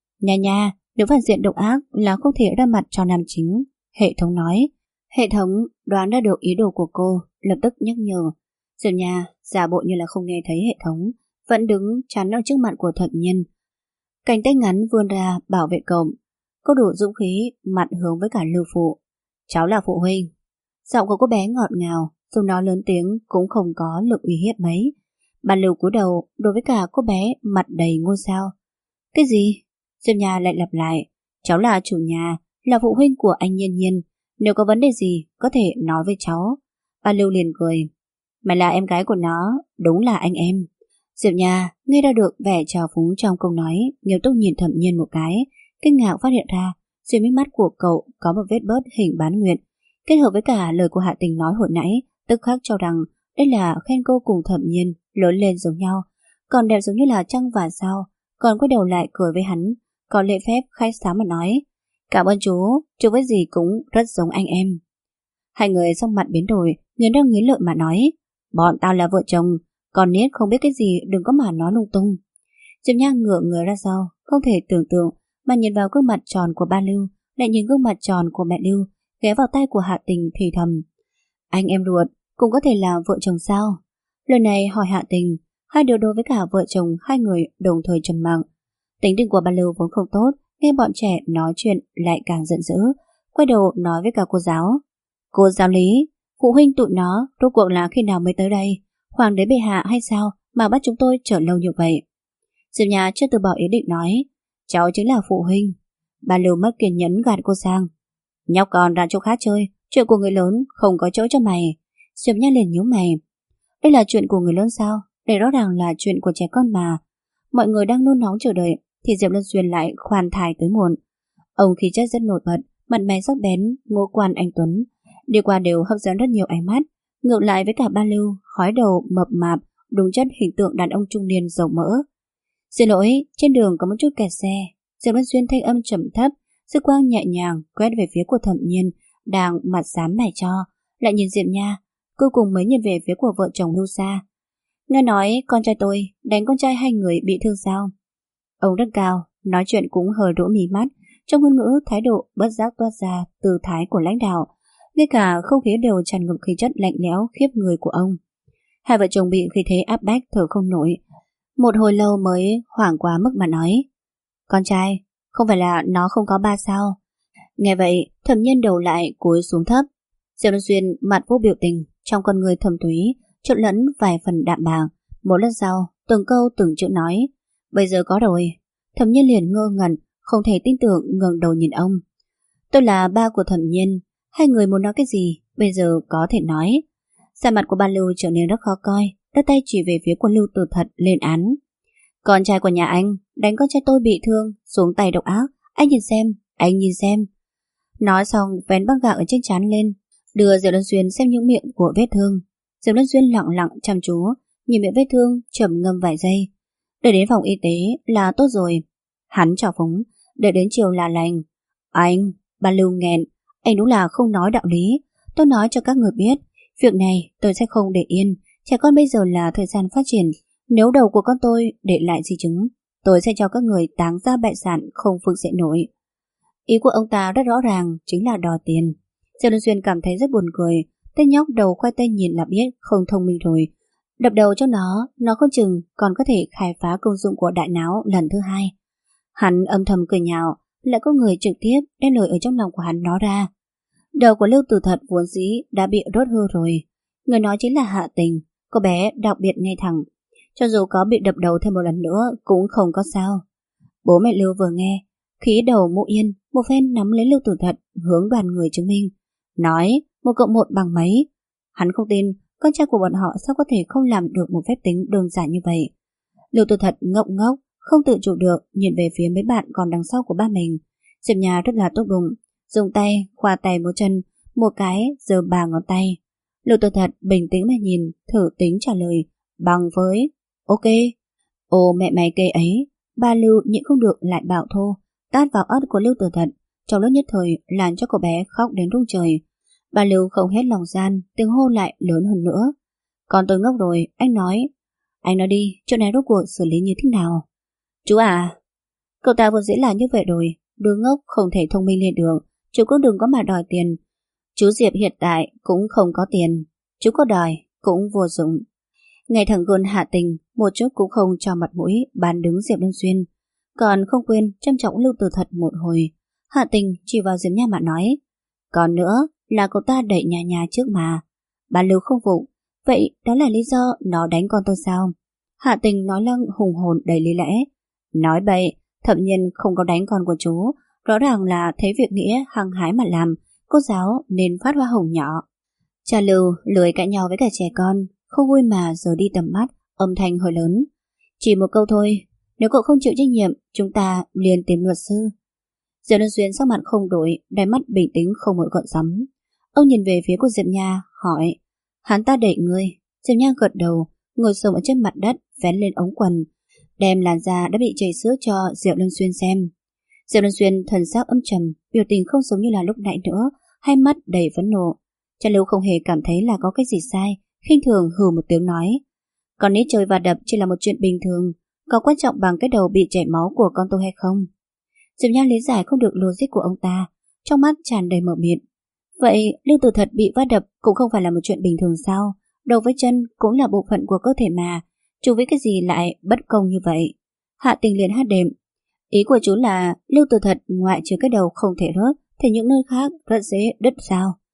Nha, nếu phản diện độc ác là không thể ra mặt cho nam chính. Hệ thống nói. Hệ thống đoán ra được ý đồ của cô, lập tức nhắc nhở. Diệp Nha giả bộ như là không nghe thấy hệ thống, vẫn đứng chắn ở trước mặt của Thẩm Nhiên. Cánh tay ngắn vươn ra bảo vệ cậu. Cô đủ dũng khí, mặt hướng với cả Lưu Phụ. Cháu là phụ huynh. Giọng của cô bé ngọt ngào, dù nó lớn tiếng cũng không có lực uy hiếp mấy. Bà Lưu cúi đầu đối với cả cô bé mặt đầy ngôi sao. Cái gì? Diệp Nha lại lặp lại. Cháu là chủ nhà, là phụ huynh của anh Nhiên Nhiên. Nếu có vấn đề gì có thể nói với cháu. Bà Lưu liền cười. Mày là em gái của nó, đúng là anh em. Diệp Nha nghe ra được vẻ trào phúng trong câu nói, nghiêm túc nhìn Thẩm Nhiên một cái, kinh ngạc phát hiện ra dưới mí mắt của cậu có một vết bớt hình bán nguyệt. Kết hợp với cả lời của Hạ Tình nói hồi nãy, tức khắc cho rằng đây là khen cô cùng Thẩm Nhiên lớn lên giống nhau, còn đẹp giống như là trăng và sao. Còn quay đầu lại cười với hắn, có lễ phép khách sáo mà nói, cảm ơn chú với gì cũng rất giống anh em. Hai người sắc mặt biến đổi, nghiến răng nghiến lợi mà nói, bọn tao là vợ chồng, còn nết không biết cái gì đừng có mà nói lung tung. Diệp Nha ngửa người ra sau, không thể tưởng tượng mà nhìn vào gương mặt tròn của ba Lưu, lại nhìn gương mặt tròn của mẹ Lưu, ghé vào tay của Hạ Tình thì thầm, anh em ruột cũng có thể là vợ chồng sao? Lời này hỏi Hạ Tình, hai điều đối với cả vợ chồng hai người đồng thời trầm mặc. Tính tình của ba Lưu vốn không tốt, nghe bọn trẻ nói chuyện lại càng giận dữ, quay đầu nói với cả cô giáo. Cô giáo Lý, Phụ huynh tụi nó rốt cuộc là khi nào mới tới đây? Hoàng đế bệ hạ hay sao mà bắt chúng tôi chờ lâu như vậy? Diệp Nha chưa từ bỏ ý định nói, cháu chính là phụ huynh. Bà Lưu mất kiên nhẫn gạt cô sang. Nhóc con ra chỗ khác chơi, chuyện của người lớn không có chỗ cho mày. Diệp Nha liền nhíu mày. Đây là chuyện của người lớn sao? Đây rõ ràng là chuyện của trẻ con mà. Mọi người đang nôn nóng chờ đợi thì Diệp Lân Xuyên lại khoan thai tới muộn. Ông khí chất rất nổi bật, mặt mày sắc bén, ngũ quan anh tuấn, đi qua đều hấp dẫn rất nhiều ánh mắt. Ngược lại với cả Ba Lưu, khói đầu mập mạp, đúng chất hình tượng đàn ông trung niên dầu mỡ. Xin lỗi, trên đường có một chút kẹt xe. Diệp Lân Xuyên thanh âm trầm thấp, dư quang nhẹ nhàng quét về phía của Thẩm Nhiên đang mặt xám mày cho, lại nhìn Diệp Nha, cuối cùng mới nhìn về phía của vợ chồng Lưu Sa. Nghe nói con trai tôi đánh con trai hai người bị thương sao? Ông rất cao, nói chuyện cũng hơi đỗ mí mắt, trong ngôn ngữ thái độ bất giác toát ra từ thái của lãnh đạo, ngay cả không khí đều tràn ngập khí chất lạnh lẽo khiếp người của ông. Hai vợ chồng bị khí thế áp bách thở không nổi, một hồi lâu mới hoảng quá mức mà nói, con trai, không phải là nó không có ba sao? Nghe vậy, Thẩm Nhiên đầu lại cúi xuống thấp. Diệp Lân Xuyên mặt vô biểu tình, trong con người thâm thúy trộn lẫn vài phần đạm bạc. Một lát sau, từng câu từng chữ nói, bây giờ có rồi. Thẩm Nhiên liền ngơ ngẩn, không thể tin tưởng ngẩng đầu nhìn ông. Tôi là ba của Thẩm Nhiên, hai người muốn nói cái gì, bây giờ có thể nói. Sắc mặt của Ba Lưu trở nên rất khó coi, đưa tay chỉ về phía của Lưu Tử Thật lên án. Con trai của nhà anh đánh con trai tôi bị thương, xuống tay độc ác, anh nhìn xem. Nói xong vén băng gạc ở trên trán lên, đưa Diệp Lân Xuyên xem những miệng của vết thương. Diệp Lân Xuyên lặng lặng chăm chú nhìn miệng vết thương, trầm ngâm vài giây. Đợi đến phòng y tế là tốt rồi. Hắn trào phúng, đợi đến chiều là lành. Anh, Ba Lưu nghẹn, anh đúng là không nói đạo lý. Tôi nói cho các người biết, việc này tôi sẽ không để yên. Trẻ con bây giờ là thời gian phát triển. Nếu đầu của con tôi để lại di chứng, tôi sẽ cho các người táng ra bại sản không phương dậy nổi. Ý của ông ta rất rõ ràng, chính là đòi tiền. Diệp Lân Xuyên cảm thấy rất buồn cười. Tên nhóc đầu khoai tây nhìn là biết không thông minh rồi. Đập đầu cho nó không chừng còn có thể khai phá công dụng của đại não lần thứ hai. Hắn âm thầm cười nhạo, lại có người trực tiếp đem lời ở trong lòng của hắn nói ra. Đầu của Lưu Tử Thật vốn dĩ đã bị đốt hư rồi. Người nói chính là Hạ Tình, cô bé đặc biệt ngay thẳng. Cho dù có bị đập đầu thêm một lần nữa cũng không có sao. Bố mẹ Lưu vừa nghe, khí đầu mụ yên, một phen nắm lấy Lưu Tử Thật hướng đoàn người chứng minh. Nói 1+1 bằng mấy. Hắn không tin con trai của bọn họ sao có thể không làm được một phép tính đơn giản như vậy. Lưu Tử Thật ngốc ngốc, không tự chủ được nhìn về phía mấy bạn còn đằng sau của ba mình. Diệp Nhà rất là tốt bụng, dùng tay khoa tay múa chân, một cái giơ 3 ngón tay. Lưu Tử Thật bình tĩnh mà nhìn, thử tính trả lời bằng với ok. Ồ mẹ mày kê ấy. Ba Lưu nhịn không được lại bạo thô tát vào ớt của Lưu Tử Thật, trong lúc nhất thời làm cho cô bé khóc đến rung trời. Ba Lưu không hết lòng gian, tiếng hô lại lớn hơn nữa. Con tôi ngốc rồi, anh nói đi, chuyện này rốt cuộc xử lý như thế nào? Chú à, cậu ta vốn dĩ là như vậy rồi, đứa ngốc không thể thông minh lên được, chú cũng đừng có mà đòi tiền. Chú Diệp hiện tại cũng không có tiền, chú có đòi cũng vô dụng. Ngày thằng gôn Hạ Tình một chút cũng không cho mặt mũi bán đứng Diệp Lân Xuyên, còn không quên trân trọng Lưu Tử Thật một hồi. Hạ Tình chỉ vào Diệp Nha mà nói, còn nữa là cậu ta đẩy nhà trước mà. Bà Lưu không phục, vậy đó là lý do nó đánh con tôi sao? Hạ Tình nói lăng hùng hồn đầy lý lẽ. Nói bậy, Thẩm Nhiên không có đánh con của chú, rõ ràng là thấy việc nghĩa hăng hái mà làm, cô giáo nên phát hoa hồng nhỏ. Cha Lưu lười cãi nhau với cả trẻ con, không vui mà giờ đi tầm mắt, âm thanh hơi lớn. Chỉ một câu thôi, nếu cậu không chịu trách nhiệm, chúng ta liền tìm luật sư. Diệp Lân Xuyên sắc mặt không đổi, đáy mắt bình tĩnh không một gợn sóng. Ông nhìn về phía của Diệp Nha, hỏi, hắn ta đẩy ngươi? Diệp Nha gật đầu, ngồi xổm ở trên mặt đất, vén lên ống quần, đem làn da đã bị chảy xước cho Diệp Lân Xuyên xem. Diệp Lân Xuyên thần sắc âm trầm, biểu tình không giống như là lúc nãy nữa, hai mắt đầy phẫn nộ. Cha Lưu không hề cảm thấy là có cái gì sai, khinh thường hừ một tiếng nói, con nít chơi và đập chỉ là một chuyện bình thường, có quan trọng bằng cái đầu bị chảy máu của con tôi hay không? Diệp Nha lý giải không được logic của ông ta, trong mắt tràn đầy mờ mịt. Vậy Lưu Tử Thật bị va đập cũng không phải là một chuyện bình thường sao? Đầu với chân cũng là bộ phận của cơ thể mà, chú với cái gì lại bất công như vậy? Hạ Tình liền hát đệm, ý của chú là Lưu Tử Thật ngoại trừ cái đầu không thể rớt thì những nơi khác rất dễ đứt sao?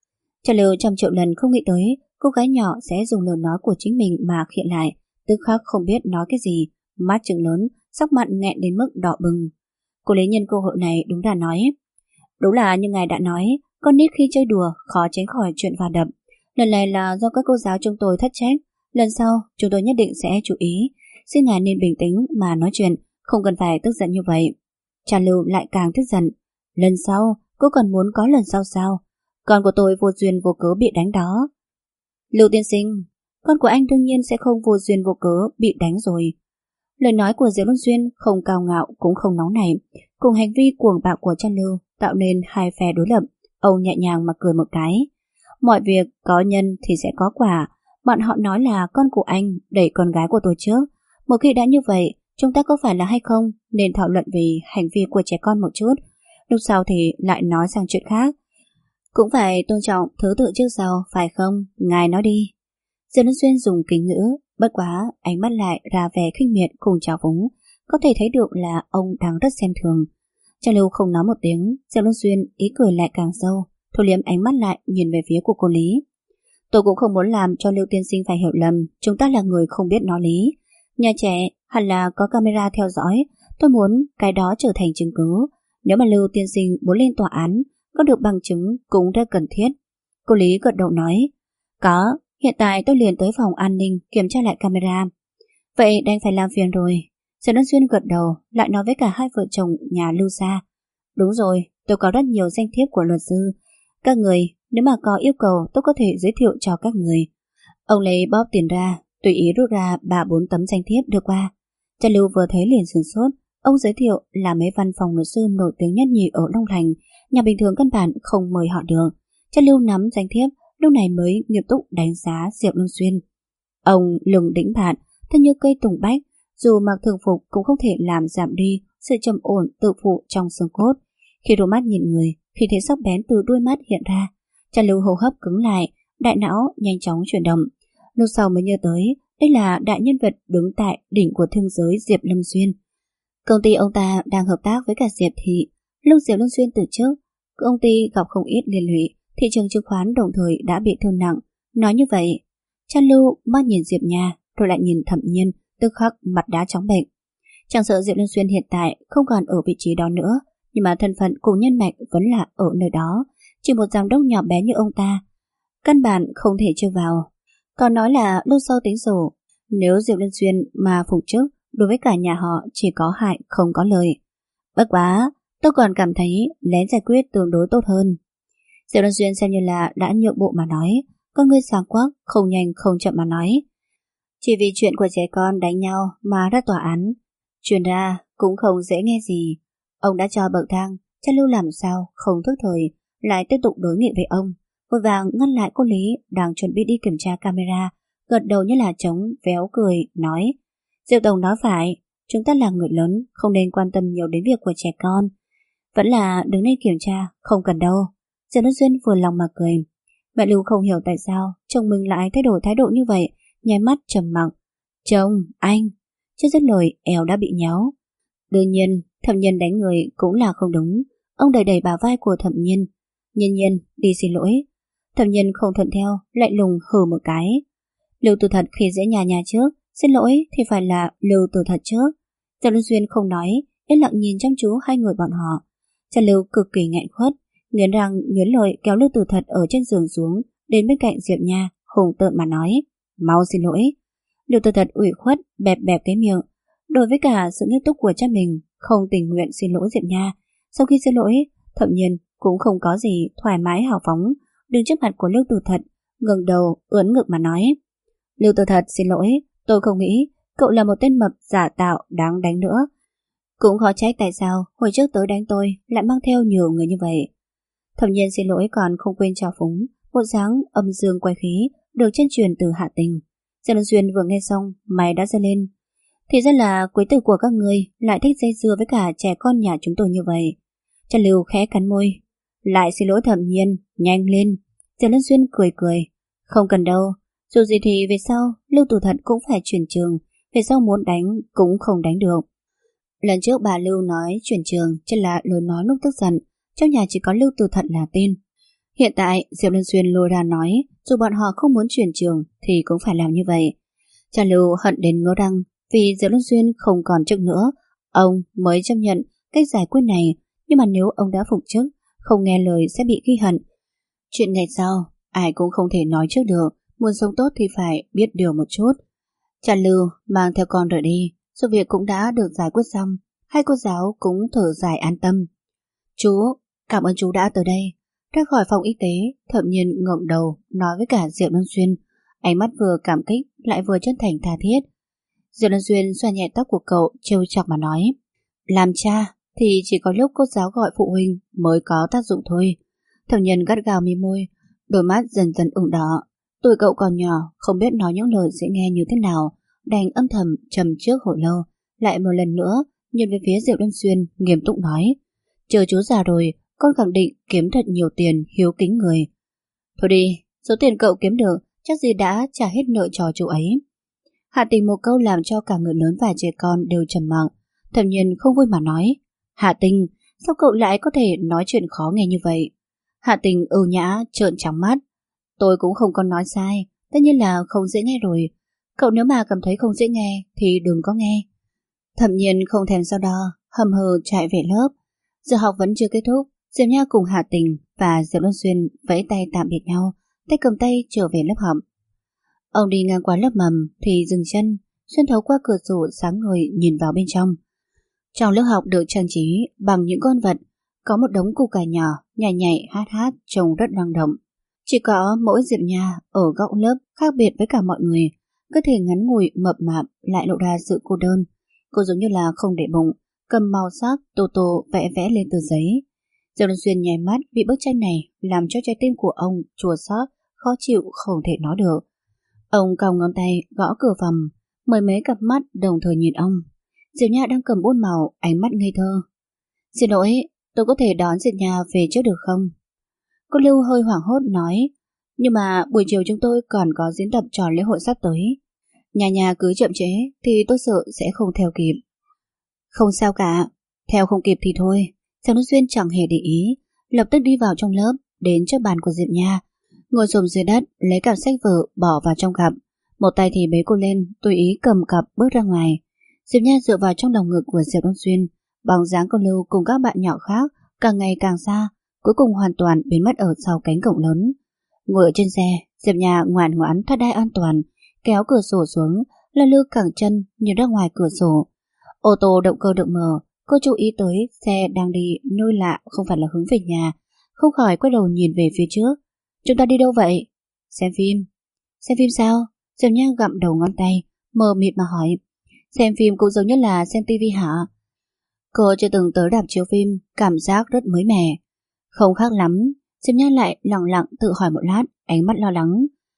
Trần Lưu trăm triệu lần không nghĩ tới cô gái nhỏ sẽ dùng lời nói của chính mình mà khiện lại, tức khắc không biết nói cái gì, mắt trừng lớn, sắc mặt nghẹn đến mức đỏ bừng. Cô lấy nhân cơ hội này đúng là nói: đúng là như ngài đã nói, con nít khi chơi đùa khó tránh khỏi chuyện va đập. Lần này là do các cô giáo chúng tôi thất trách, lần sau chúng tôi nhất định sẽ chú ý. Xin ngài nên bình tĩnh mà nói chuyện, không cần phải tức giận như vậy. Trần Lưu lại càng tức giận. Lần sau, cô còn muốn có lần sau sao? Con của tôi vô duyên vô cớ bị đánh đó. Lưu tiên sinh, con của anh đương nhiên sẽ không vô duyên vô cớ bị đánh rồi. Lời nói của Diệp Luân Xuyên không cao ngạo cũng không nóng nảy, cùng hành vi cuồng bạo của Trần Lưu tạo nên hai phe đối lập. Ông nhẹ nhàng mà cười một cái. Mọi việc có nhân thì sẽ có quả. Bọn họ nói là con của anh đẩy con gái của tôi trước. Một khi đã như vậy, chúng ta có phải là hay không nên thảo luận về hành vi của trẻ con một chút. Lúc sau thì lại nói sang chuyện khác. Cũng phải tôn trọng thứ tự trước sau, phải không? Ngài nói đi. Diệp Luân Xuyên dùng kính ngữ, bất quá ánh mắt lại ra vẻ khinh miệt cùng trào phúng, có thể thấy được là ông đang rất xem thường. Trần Lưu không nói một tiếng, Diệp Luân Xuyên ý cười lại càng sâu, thu liếm ánh mắt lại nhìn về phía của cô Lý. Tôi cũng không muốn làm cho Lưu tiên sinh phải hiểu lầm, chúng ta là người không biết nói lý. Nhà trẻ hẳn là có camera theo dõi, tôi muốn cái đó trở thành chứng cứ. Nếu mà Lưu tiên sinh muốn lên tòa án, có được bằng chứng cũng rất cần thiết. Cô Lý gật đầu nói, có, hiện tại tôi liền tới phòng an ninh kiểm tra lại camera. Vậy đành phải làm phiền rồi. Trần Ân Xuyên gật đầu, lại nói với cả hai vợ chồng nhà Lưu Gia. Đúng rồi, tôi có rất nhiều danh thiếp của luật sư. Các người, nếu mà có yêu cầu tôi có thể giới thiệu cho các người. Ông lấy bóp tiền ra, tùy ý rút ra 3-4 tấm danh thiếp đưa qua. Trần Lưu vừa thấy liền sửng sốt. Ông giới thiệu là mấy văn phòng luật sư nổi tiếng nhất nhì ở Long Thành, nhà bình thường căn bản không mời họ được. Trần Lưu nắm danh thiếp, lúc này mới nghiêm túc đánh giá Diệp Luân Xuyên. Ông lừng đĩnh bạn, thân như cây tùng bách, dù mặc thường phục cũng không thể làm giảm đi sự trầm ổn tự phụ trong xương cốt. Khi đôi mắt nhìn người, khi thấy sắc bén từ đôi mắt hiện ra, Trần Lưu hô hấp cứng lại, đại não nhanh chóng chuyển động. Lúc sau mới nhớ tới, đây là đại nhân vật đứng tại đỉnh của thương giới Diệp Lâm Xuyên. Công ty ông ta đang hợp tác với cả Diệp Thị. Lúc Diệp Lâm Xuyên từ trước, công ty gặp không ít liên lụy, thị trường chứng khoán đồng thời đã bị thương nặng. Nói như vậy, Trần Lưu mắt nhìn Diệp Nha, rồi lại nhìn Thẩm Nhiên, tức khắc mặt đã chóng bệnh. Chẳng sợ Diệp Lâm Xuyên hiện tại không còn ở vị trí đó nữa, nhưng mà thân phận cùng nhân mạch vẫn là ở nơi đó. Chỉ một giám đốc nhỏ bé như ông ta, căn bản không thể trêu vào. Còn nói là lúc sau tính sổ, nếu Diệp Lâm Xuyên mà phục chức, đối với cả nhà họ chỉ có hại không có lợi. Bất quá, tôi còn cảm thấy lén giải quyết tương đối tốt hơn. Diệp Lâm Xuyên xem như là đã nhượng bộ mà nói, con người sáng quắc, không nhanh không chậm mà nói. Chỉ vì chuyện của trẻ con đánh nhau mà ra tòa án, truyền ra cũng không dễ nghe gì. Ông đã cho bậc thang, Trần Lưu làm sao không thức thời, lại tiếp tục đối nghị với ông, vội vàng ngăn lại cô Lý đang chuẩn bị đi kiểm tra camera, gật đầu như là trống véo cười, nói: Diệp Tổng nói phải, chúng ta là người lớn, không nên quan tâm nhiều đến việc của trẻ con. Vẫn là đứng lên kiểm tra, không cần đâu. Diệp Luân Xuyên vừa lòng mà cười. Mẹ Lưu không hiểu tại sao chồng mình lại thay đổi thái độ như vậy, nháy mắt trầm mặc. Chồng, anh. Chưa dứt lời, eo đã bị nhéo. Đương nhiên, Thẩm Nhiên đánh người cũng là không đúng. Ông đẩy đẩy bả vai của Thẩm Nhiên. Nhiên Nhiên, đi xin lỗi. Thẩm Nhiên không thuận theo, lại lùng hừ một cái. Lưu Tử Thật khi dễ nhà trước, xin lỗi thì phải là Lưu Tử Thật trước. Trần Luân Xuyên không nói, yên lặng nhìn chăm chú hai người bọn họ. Trần Lưu cực kỳ nghẹn khuất, nghiến răng nghiến lợi kéo Lưu Tử Thật ở trên giường xuống, đến bên cạnh Diệp Nha, hùng tợn mà nói: Mau xin lỗi. Lưu Tử Thật ủy khuất bẹp bẹp cái miệng. Đối với cả sự nghiêm túc của cha mình, không tình nguyện xin lỗi Diệp Nha. Sau khi xin lỗi, Thẩm Nhiên cũng không có gì thoải mái hào phóng, đứng trước mặt của Lưu Tử Thật, ngẩng đầu ưỡn ngực mà nói: Lưu Tử Thật xin lỗi, tôi không nghĩ cậu là một tên mập giả tạo đáng đánh nữa. Cũng khó trách tại sao hồi trước tới đánh tôi lại mang theo nhiều người như vậy. Thẩm Nhiên xin lỗi còn không quên trào phúng, bộ dáng âm dương quay khí được chân truyền từ Hạ Tình. Diệp Luân Xuyên vừa nghe xong, mày đã giơ lên. Thì ra là quý tử của các ngươi lại thích dây dưa với cả trẻ con nhà chúng tôi như vậy. Trần Lưu khẽ cắn môi. Lại xin lỗi Thẩm Nhiên, nhanh lên. Diệp Luân Xuyên cười cười. Không cần đâu, dù gì thì về sau Lưu Tử Thật cũng phải chuyển trường, về sau muốn đánh cũng không đánh được. Lần trước bà Lưu nói chuyển trường chỉ là lời nói lúc tức giận, trong nhà chỉ có Lưu Tử Thật là tin. Hiện tại Diệp Luân Xuyên lôi ra nói dù bọn họ không muốn chuyển trường thì cũng phải làm như vậy. Cha Lưu hận đến ngứa răng vì Diệp Luân Xuyên không còn chức nữa. Ông mới chấp nhận cách giải quyết này, nhưng mà nếu ông đã phục chức, không nghe lời sẽ bị ghi hận. Chuyện ngày sau ai cũng không thể nói trước được, muốn sống tốt thì phải biết điều một chút. Cha Lưu mang theo con rời đi, sự việc cũng đã được giải quyết xong. Hai cô giáo cũng thở dài an tâm. Chú, cảm ơn chú đã tới đây. Ra khỏi phòng y tế, Thẩm Nhiên ngẩng đầu nói với cả Diệp Luân Xuyên, ánh mắt vừa cảm kích lại vừa chân thành tha thiết. Diệp Luân Xuyên xoa nhẹ tóc của cậu, trêu chọc mà nói, làm cha thì chỉ có lúc cô giáo gọi phụ huynh mới có tác dụng thôi. Thẩm Nhiên gắt gao mí môi, đôi mắt dần dần ửng đỏ. Tuổi cậu còn nhỏ, không biết nói những lời dễ nghe như thế nào, đành âm thầm trầm trước hồi lâu, lại một lần nữa nhìn về phía Diệp Luân Xuyên nghiêm túc nói, chờ chú già rồi, con khẳng định kiếm thật nhiều tiền, hiếu kính người. Thôi đi, số tiền cậu kiếm được chắc gì đã trả hết nợ cho chú ấy. Hạ Tình một câu làm cho cả người lớn và trẻ con đều trầm mặc. Thẩm Nhiên không vui mà nói, Hạ Tình, sao cậu lại có thể nói chuyện khó nghe như vậy? Hạ Tình ưu nhã trợn trắng mắt, tôi cũng không có nói sai, tất nhiên là không dễ nghe rồi. Cậu nếu mà cảm thấy không dễ nghe thì đừng có nghe. Thẩm Nhiên không thèm sau đó, hầm hừ chạy về lớp. Giờ học vẫn chưa kết thúc, Diệp Nha cùng Hạ Tình và Diệp Luân Xuyên vẫy tay tạm biệt nhau, tay cầm tay trở về lớp học. Ông đi ngang qua lớp mầm thì dừng chân, xuyên thấu qua cửa sổ sáng ngời nhìn vào bên trong. Trong lớp học được trang trí bằng những con vật, có một đống củ cải nhỏ nhảy nhảy hát hát trông rất năng động. Chỉ có mỗi Diệp Nha ở góc lớp khác biệt với cả mọi người, cơ thể ngắn ngủi mập mạp lại lộ ra sự cô đơn. Cô giống như là không để bụng, cầm màu sắc tô tô vẽ vẽ lên tờ giấy. Diệp Luân Xuyên nháy mắt bị bức tranh này làm cho trái tim của ông chua xót, khó chịu không thể nói được. Ông còng ngón tay gõ cửa phòng, mười mấy cặp mắt đồng thời nhìn ông. Diệp Nha đang cầm bút màu, ánh mắt ngây thơ. Xin lỗi, tôi có thể đón Diệp Nha về trước được không? Cô Lưu hơi hoảng hốt nói, nhưng mà buổi chiều chúng tôi còn có diễn tập trò lễ hội sắp tới. Nhà cứ chậm trễ thì tôi sợ sẽ không theo kịp. Không sao cả, theo không kịp thì thôi. Diệp Luân Xuyên chẳng hề để ý, lập tức đi vào trong lớp, đến trước bàn của Diệp Nha, ngồi xổm dưới đất lấy cặp sách vở bỏ vào trong cặp, một tay thì bế cô lên, tùy ý cầm cặp bước ra ngoài. Diệp Nha dựa vào trong lòng ngực của Diệp Luân Xuyên, bóng dáng cô Lưu cùng các bạn nhỏ khác càng ngày càng xa, cuối cùng hoàn toàn biến mất ở sau cánh cổng lớn. Ngồi ở trên xe, Diệp Nha ngoan ngoãn thắt đai an toàn, kéo cửa sổ xuống, lơ lư cẳng chân nhìn ra ngoài cửa sổ. Ô tô động cơ được mở, cô chú ý tới xe đang đi nơi lạ, không phải là hướng về nhà, không khỏi quay đầu nhìn về phía trước. Chúng ta đi đâu vậy? Xem phim. Xem phim sao? Diệp Nha gặm đầu ngón tay, mờ mịt mà hỏi. Xem phim cũng giống như là xem tivi hả? Cô chưa từng tới rạp chiếu phim, cảm giác rất mới mẻ. Không khác lắm. Diệp Nha lại lặng lặng tự hỏi một lát, ánh mắt lo lắng.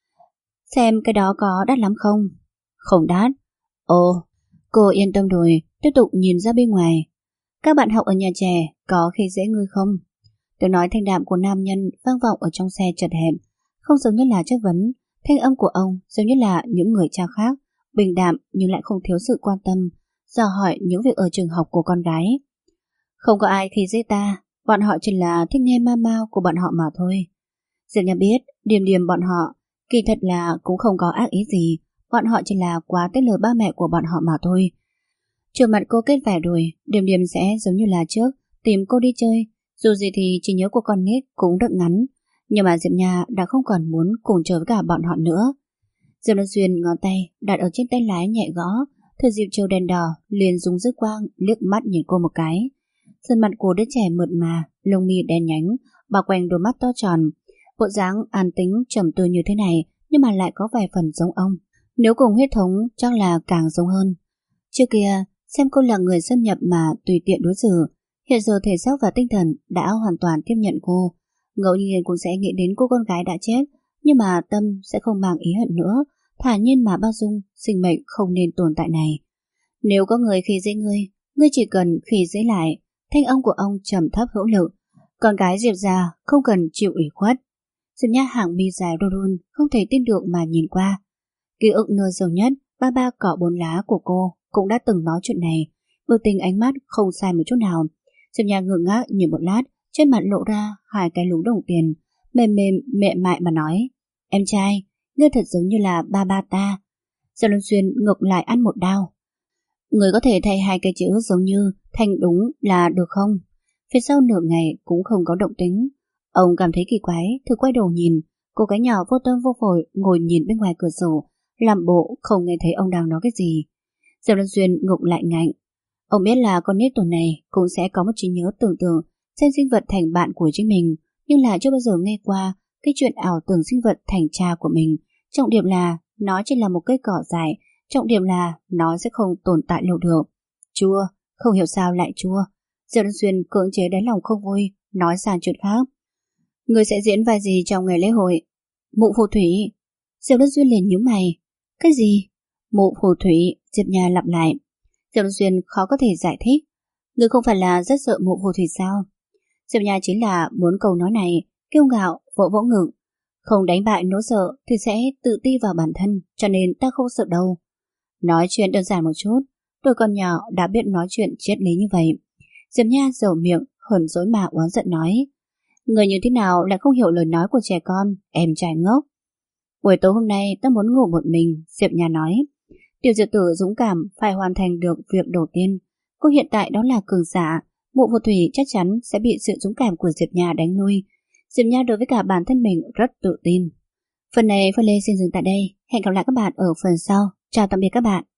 Xem cái đó có đắt lắm không? Không đắt. Ồ, cô yên tâm rồi, tiếp tục nhìn ra bên ngoài. Các bạn học ở nhà trẻ có khi dễ ngươi không? Tiếng nói thanh đạm của nam nhân vang vọng ở trong xe chật hẹp, không giống như là chất vấn. Thanh âm của ông giống như là những người cha khác, bình đạm nhưng lại không thiếu sự quan tâm, dò hỏi những việc ở trường học của con gái. Không có ai khi dễ ta, bọn họ chỉ là thích nghe ma mao của bọn họ mà thôi. Diệp Nha biết, Điềm Điềm bọn họ kỳ thật là cũng không có ác ý gì, bọn họ chỉ là quá tiếc lời ba mẹ của bọn họ mà thôi. Trường mặt cô kết vẻ rồi, Điềm Điềm sẽ giống như là trước, tìm cô đi chơi. Dù gì thì trí nhớ của con nít cũng rất ngắn, nhưng mà Diệp Nha đã không còn muốn cùng chơi với cả bọn họ nữa. Diệp Luân Xuyên ngón tay đặt ở trên tay lái nhẹ gõ, thời dịp chiều đèn đỏ liền dùng dứt quang liếc mắt nhìn cô một cái. Sơn mặt của đứa trẻ mượt mà, lông mi đen nhánh, bao quanh đôi mắt to tròn, bộ dáng an tĩnh trầm tư như thế này, nhưng mà lại có vài phần giống ông. Nếu cùng huyết thống chắc là càng giống hơn. Trước kia xem cô là người xâm nhập mà tùy tiện đối xử, hiện giờ thể xác và tinh thần đã hoàn toàn tiếp nhận cô. Ngẫu nhiên cũng sẽ nghĩ đến cô con gái đã chết, nhưng mà tâm sẽ không mang ý hận nữa, thản nhiên mà bao dung sinh mệnh không nên tồn tại này. Nếu có người khi dễ ngươi chỉ cần khi dễ lại. Thanh âm của ông trầm thấp hữu lực. Con gái Diệp gia không cần chịu ủy khuất. Diệp Nha hàng mi dài run run, không thể tin được mà nhìn qua. Ký ức nơi sâu nhất, ba cỏ bốn lá của cô cũng đã từng nói chuyện này. Biểu tình ánh mắt không sai một chút nào. Diệp Nha ngơ ngác nhìn một lát, trên mặt lộ ra hai cái lúm đồng tiền, mềm mềm mẹ mại mà nói: Em trai, ngươi thật giống như là ba ta. Diệp Luân Xuyên ngược lại ăn một đao: Người có thể thay hai cái chữ giống như thành đúng là được không? Phía sau nửa ngày cũng không có động tĩnh. Ông cảm thấy kỳ quái, thử quay đầu nhìn. Cô gái nhỏ vô tâm vô phổi ngồi nhìn bên ngoài cửa sổ, làm bộ không nghe thấy ông đang nói cái gì. Diệp Luân Xuyên ngục lại ngạnh. Ông biết là con nít tuổi này cũng sẽ có một trí nhớ tưởng tượng xem sinh vật thành bạn của chính mình, nhưng là chưa bao giờ nghe qua cái chuyện ảo tưởng sinh vật thành cha của mình. Trọng điểm là nó chỉ là một cây cỏ dại, trọng điểm là nó sẽ không tồn tại lâu được. Chua, không hiểu sao lại chua. Diệp Luân Xuyên cưỡng chế đáy lòng không vui, nói sang chuyện khác. Người sẽ diễn vai gì trong ngày lễ hội? Mụ phù thủy. Diệp Luân Xuyên liền nhíu mày. Cái gì? Mụ phù thủy, Diệp Nha lặp lại. Diệp Luân Xuyên khó có thể giải thích. Người không phải là rất sợ mụ phù thủy sao? Diệp Nha chính là muốn câu nói này, kiêu ngạo, vỗ vỗ ngực. Không đánh bại nỗi sợ thì sẽ tự ti vào bản thân, cho nên ta không sợ đâu. Nói chuyện đơn giản một chút, tôi còn nhỏ đã biết nói chuyện triết lý như vậy. Diệp Nha dầu miệng, hờn dỗi mà oán giận nói: Người như thế nào lại không hiểu lời nói của trẻ con, em trai ngốc. Buổi tối hôm nay ta muốn ngủ một mình, Diệp Nha nói. Tiểu Diệp Tử dũng cảm phải hoàn thành được việc đầu tiên. Cô hiện tại đó là cường giả, mụ phù thủy chắc chắn sẽ bị sự dũng cảm của Diệp Nha đánh nuôi. Diệp Nha đối với cả bản thân mình rất tự tin. Phần này Phan Lê xin dừng tại đây. Hẹn gặp lại các bạn ở phần sau. Chào tạm biệt các bạn.